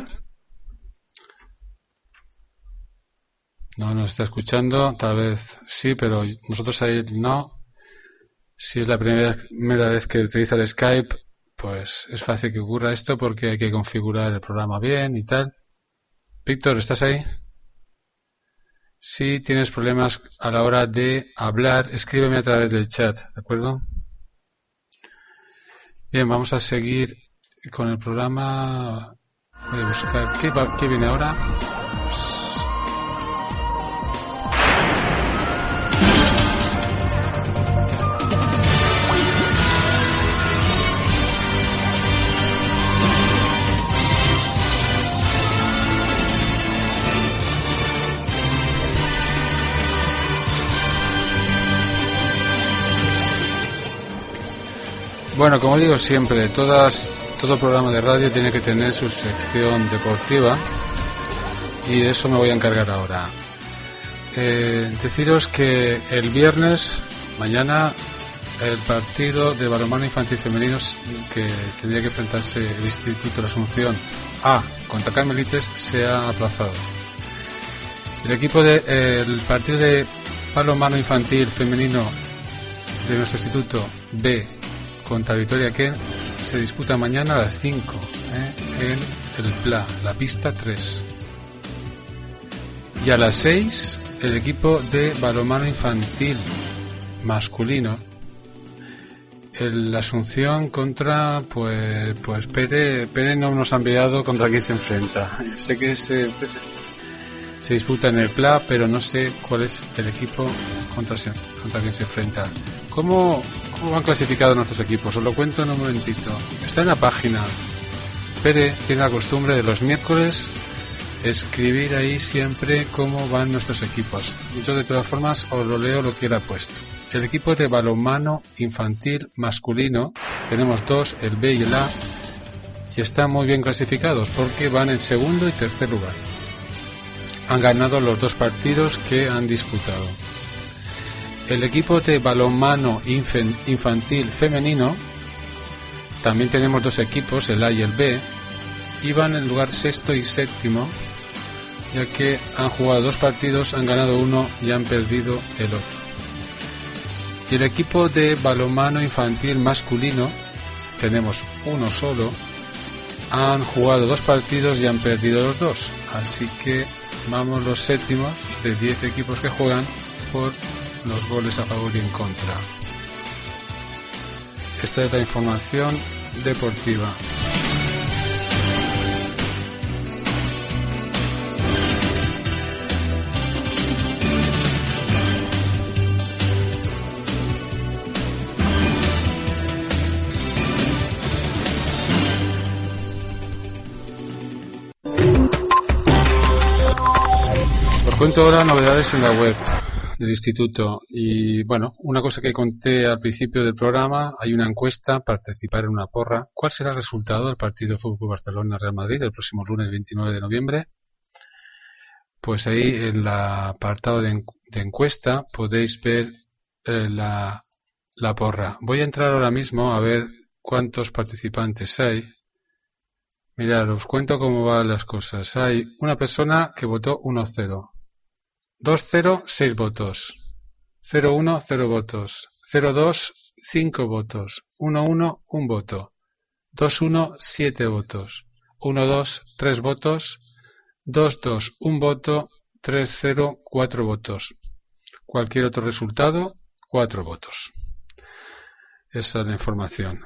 No nos está escuchando, tal vez sí, pero nosotros ahí no. Si es la primera vez que utiliza el Skype, pues es fácil que ocurra esto porque hay que configurar el programa bien y tal. Víctor, ¿estás ahí? Si tienes problemas a la hora de hablar, escríbeme a través del chat, ¿de acuerdo? Bien, vamos a seguir con el programa. Voy a buscar qué viene ahora. Bueno, como digo siempre, todo programa de radio tiene que tener su sección deportiva y de eso me voy a encargar ahora. Deciros que el viernes, mañana, el partido de balonmano infantil femenino que tendría que enfrentarse el Instituto de la Asunción A contra Carmelites se ha aplazado. El partido de balonmano infantil femenino de nuestro instituto B contra Victoria Ken se disputa mañana a las 5 en el PLA, la pista 3. Y a las 6 el equipo de balonmano infantil masculino, el Asunción contra pues Pere no nos ha enviado contra quién se enfrenta. Sé que se disputa en el PLA, pero no sé cuál es el equipo contra quien se enfrenta. ¿Cómo van clasificados nuestros equipos? Os lo cuento en un momentito. Está en la página. Pere tiene la costumbre de los miércoles escribir ahí siempre cómo van nuestros equipos. Yo de todas formas os lo leo lo que él ha puesto. El equipo de balonmano infantil masculino, tenemos dos, el B y el A, y están muy bien clasificados porque van en segundo y tercer lugar. Han ganado los dos partidos que han disputado. El equipo de balonmano infantil femenino, también tenemos dos equipos, el A y el B, y van en lugar sexto y séptimo, ya que han jugado dos partidos, han ganado uno y han perdido el otro. Y el equipo de balonmano infantil masculino, tenemos uno solo, han jugado dos partidos y han perdido los dos, así que vamos los séptimos de 10 equipos que juegan por los goles a favor y en contra. Esta es la información deportiva. Os cuento ahora novedades en la web del instituto y bueno, una cosa que conté al principio del programa, hay una encuesta para participar en una porra. ¿Cuál será el resultado del partido de Fútbol Barcelona-Real Madrid el próximo lunes 29 de noviembre? Pues ahí en el apartado de encuesta podéis ver la porra. Voy a entrar ahora mismo a ver cuántos participantes hay. Mirad, os cuento cómo van las cosas. Hay una persona que votó 1-0. 2-0, 6 votos. 0-1, 0 votos. 0-2, 5 votos. 1-1, 1 voto. 2-1, 7 votos. 1-2, 3 votos. 2-2, 1 voto. 3-0, 4 votos. Cualquier otro resultado, 4 votos. Esa es la información.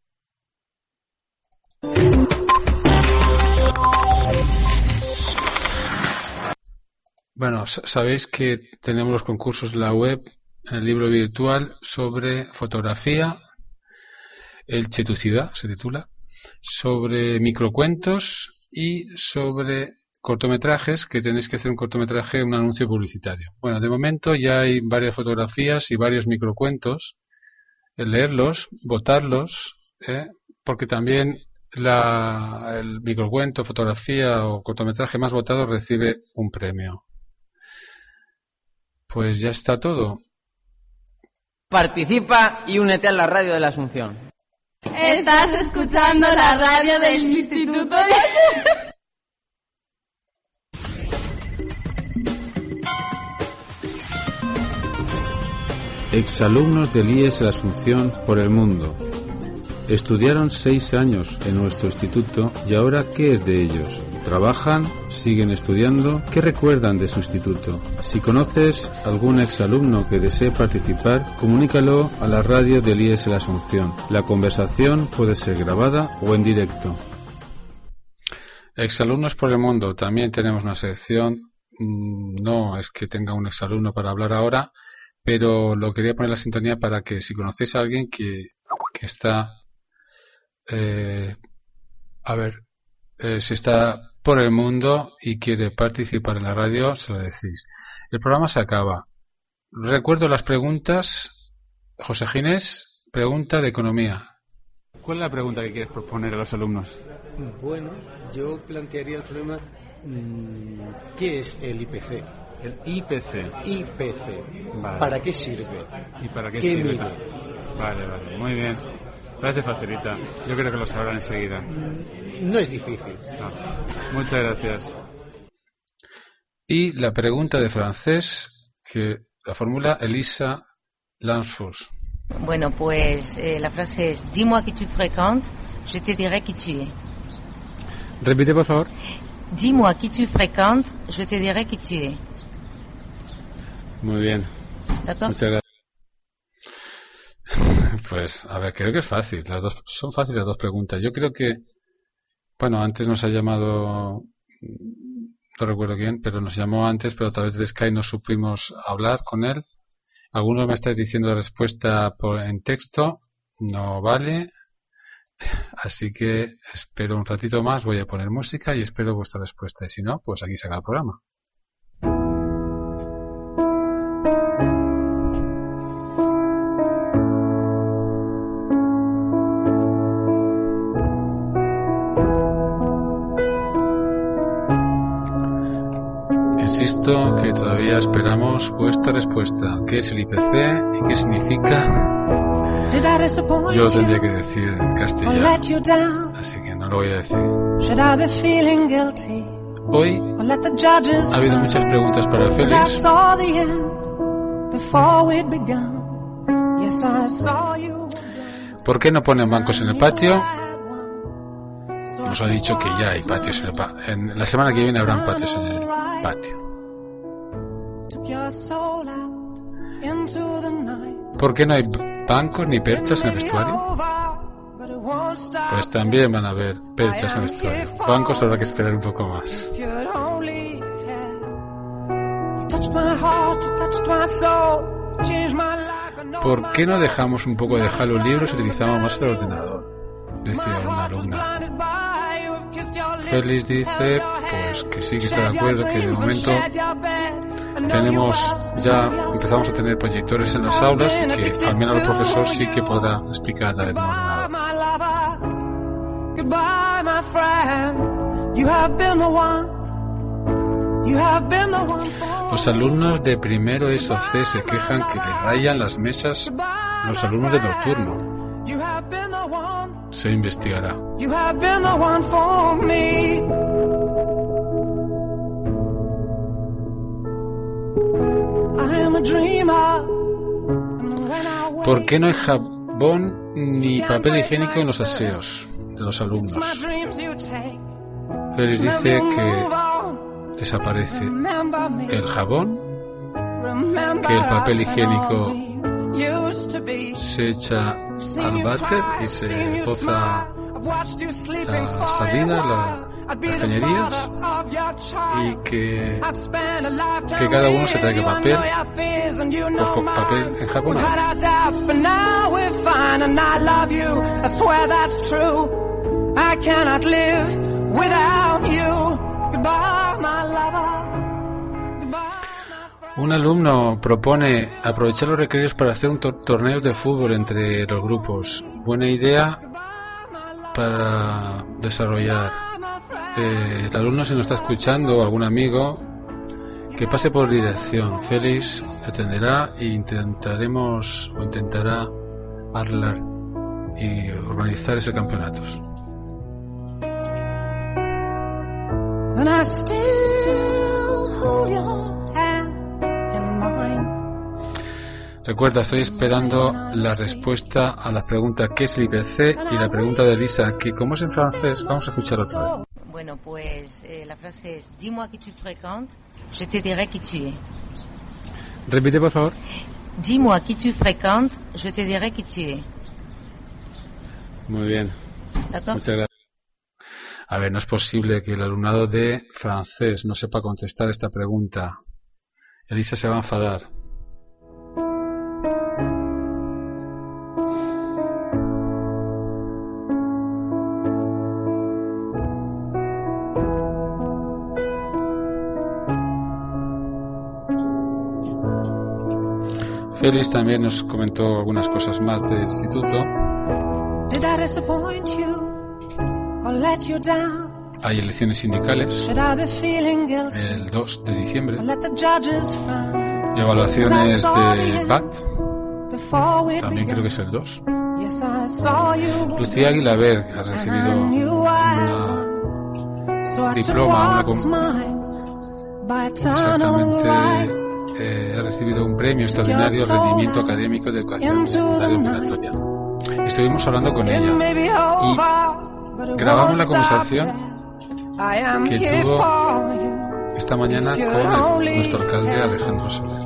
Bueno, sabéis que tenemos los concursos en la web, en el libro virtual sobre fotografía, el Chetucidad se titula, sobre microcuentos y sobre cortometrajes, que tenéis que hacer un cortometraje, un anuncio publicitario. Bueno, de momento ya hay varias fotografías y varios microcuentos, leerlos, votarlos, porque también el microcuento, fotografía o cortometraje más votado recibe un premio. Pues ya está todo. Participa y únete a la radio de la Asunción. Estás escuchando la radio del Instituto de... Exalumnos del IES La Asunción por el mundo. Estudiaron 6 años en nuestro instituto y ahora ¿qué es de ellos? ¿Trabajan? ¿Siguen estudiando? ¿Qué recuerdan de su instituto? Si conoces algún exalumno que desee participar, comunícalo a la radio del IES La Asunción. La conversación puede ser grabada o en directo. Exalumnos por el mundo. También tenemos una sección. No es que tenga un exalumno para hablar ahora, pero lo quería poner en la sintonía para que si conocéis a alguien que está... si está por el mundo y quiere participar en la radio, se lo decís. El programa se acaba. Recuerdo las preguntas. José Ginés, pregunta de economía. ¿Cuál es la pregunta que quieres proponer a los alumnos? Bueno, yo plantearía el problema, ¿qué es el IPC? El IPC. Vale. ¿Para qué sirve? ¿Y para qué sirve? Mide? Vale, muy bien. Parece facilita. Yo creo que lo sabrán enseguida. No es difícil. No. Muchas gracias. Y la pregunta de francés que la formula Elisa Lansfors. Bueno, pues la frase es: dis-moi qui tu fréquentes, je te dirai qui tu es. Repite, por favor. Dis-moi qui tu fréquentes, je te dirai qui tu es. Muy bien. Muchas gracias. Pues, a ver, creo que es fácil. Son fáciles las dos preguntas. Yo creo que, bueno, antes nos ha llamado, no recuerdo quién, pero nos llamó antes, pero a través de Skype no supimos hablar con él. Algunos me estáis diciendo la respuesta en texto. No vale. Así que espero un ratito más, voy a poner música y espero vuestra respuesta. Y si no, pues aquí se acaba el programa. Insisto que todavía esperamos vuestra respuesta. ¿Qué es el IPC y qué significa? Yo lo tendría que decir en castellano, así que no lo voy a decir. Hoy ha habido muchas preguntas para Félix. ¿Por qué no ponen bancos en el patio? Nos ha dicho que ya hay patios en el patio. En la semana que viene habrán patios en el patio. ¿Por qué no hay bancos ni perchas en el vestuario? Pues también van a haber perchas en el vestuario. Bancos habrá que esperar un poco más. ¿Por qué no dejamos un poco de dejar los libros y utilizamos más el ordenador? Decía una alumna. Félix dice pues que sí, que está de acuerdo, que de momento empezamos a tener proyectores en las aulas y que al menos el profesor sí que podrá explicar a través de un ordenador. Los alumnos de primero SOC se quejan que les rayan las mesas los alumnos de nocturno. Se investigará. ¿Por qué no hay jabón ni papel higiénico en los aseos de los alumnos? Félix dice que desaparece el jabón, que el papel higiénico se echa al váter y se poza la salida, las cañerías, y que cada uno se traiga papel, pues con papel en japonés. Un alumno propone aprovechar los recreos para hacer un torneo de fútbol entre los grupos. Buena idea, para desarrollar. El alumno, si nos está escuchando, o algún amigo, que pase por dirección. Félix atenderá e intentará hablar y organizar ese campeonato. Recuerda, estoy esperando la respuesta a la pregunta ¿qué es Liberté? Y la pregunta de Lisa, que como es en francés, vamos a escuchar otra vez. Bueno, pues la frase es dis-moi qui tu fréquentes, je te dirai qui tu es. Repite, por favor. Dis-moi qui tu fréquentes, je te dirai qui tu es. Muy bien. Muchas gracias. A ver, no es posible que el alumnado de francés no sepa contestar esta pregunta. Elisa se va a enfadar. Félix también nos comentó algunas cosas más del instituto. Hay elecciones sindicales el 2 de diciembre y evaluaciones de BAT también creo que es el 2. Lucía Aguilaber ha recibido un diploma, exactamente, ha recibido un premio extraordinario al rendimiento académico de educación secundaria obligatoria. Estuvimos hablando con ella y grabamos la conversación que tuvo esta mañana con nuestro alcalde Alejandro Soler.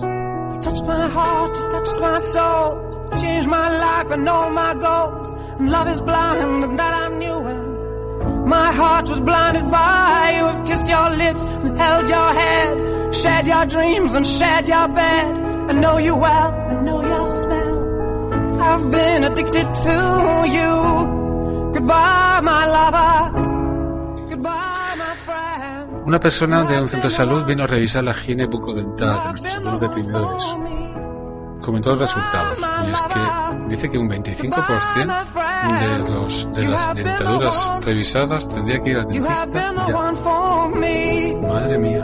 My heart was blinded by you have kissed your lips and held your head, shared your dreams and shared your bed. I know you well, I know your smell. I've been addicted to you. Goodbye, my lover. Goodbye, my friend. Una persona de un centro de salud vino a revisar la higiene bucodental de nuestro salud de primero de eso. Comentó los resultados y es que dice que un 25% de las dentaduras revisadas tendría que ir al dentista ya. Madre mía.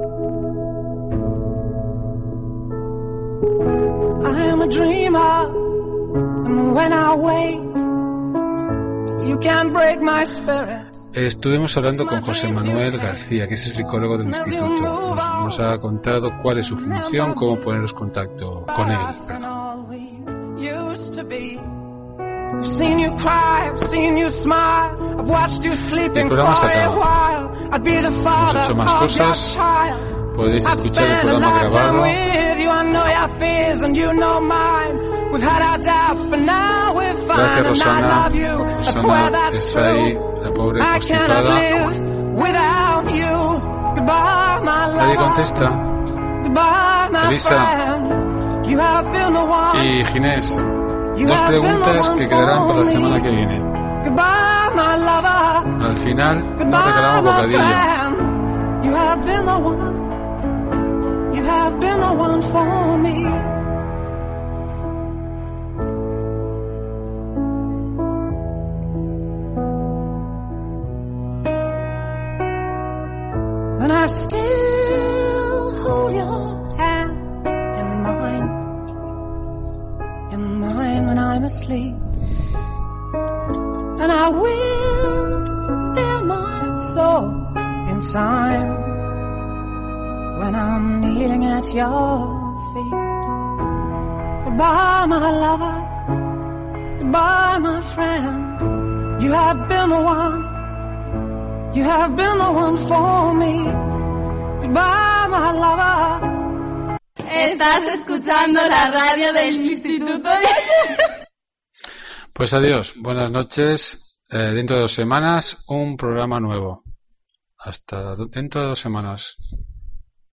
I am a dreamer, and when I wake, you can't break my spirit. Estuvimos hablando con José Manuel García, que es el psicólogo del instituto. Nos ha contado cuál es su función, cómo ponernos en contacto con él. El programa se acaba. Hemos hecho más cosas. Podéis escuchar el programa grabado. Gracias, Rosana. Rosana está ahí. La pobre constipada. Nadie contesta. Elisa y Ginés. Dos preguntas que quedarán para la semana que viene. Al final nos regalamos bocadillo. And I still hold your hand in mine when I'm asleep. And I will bear my soul in time when I'm kneeling at your feet. Goodbye, my lover. Goodbye, my friend. You have been the one. You have been the one for me. Goodbye, my lover. Estás escuchando la radio del instituto. Pues adiós, buenas noches. Dentro de 2 semanas un programa nuevo. Hasta dentro de 2 semanas.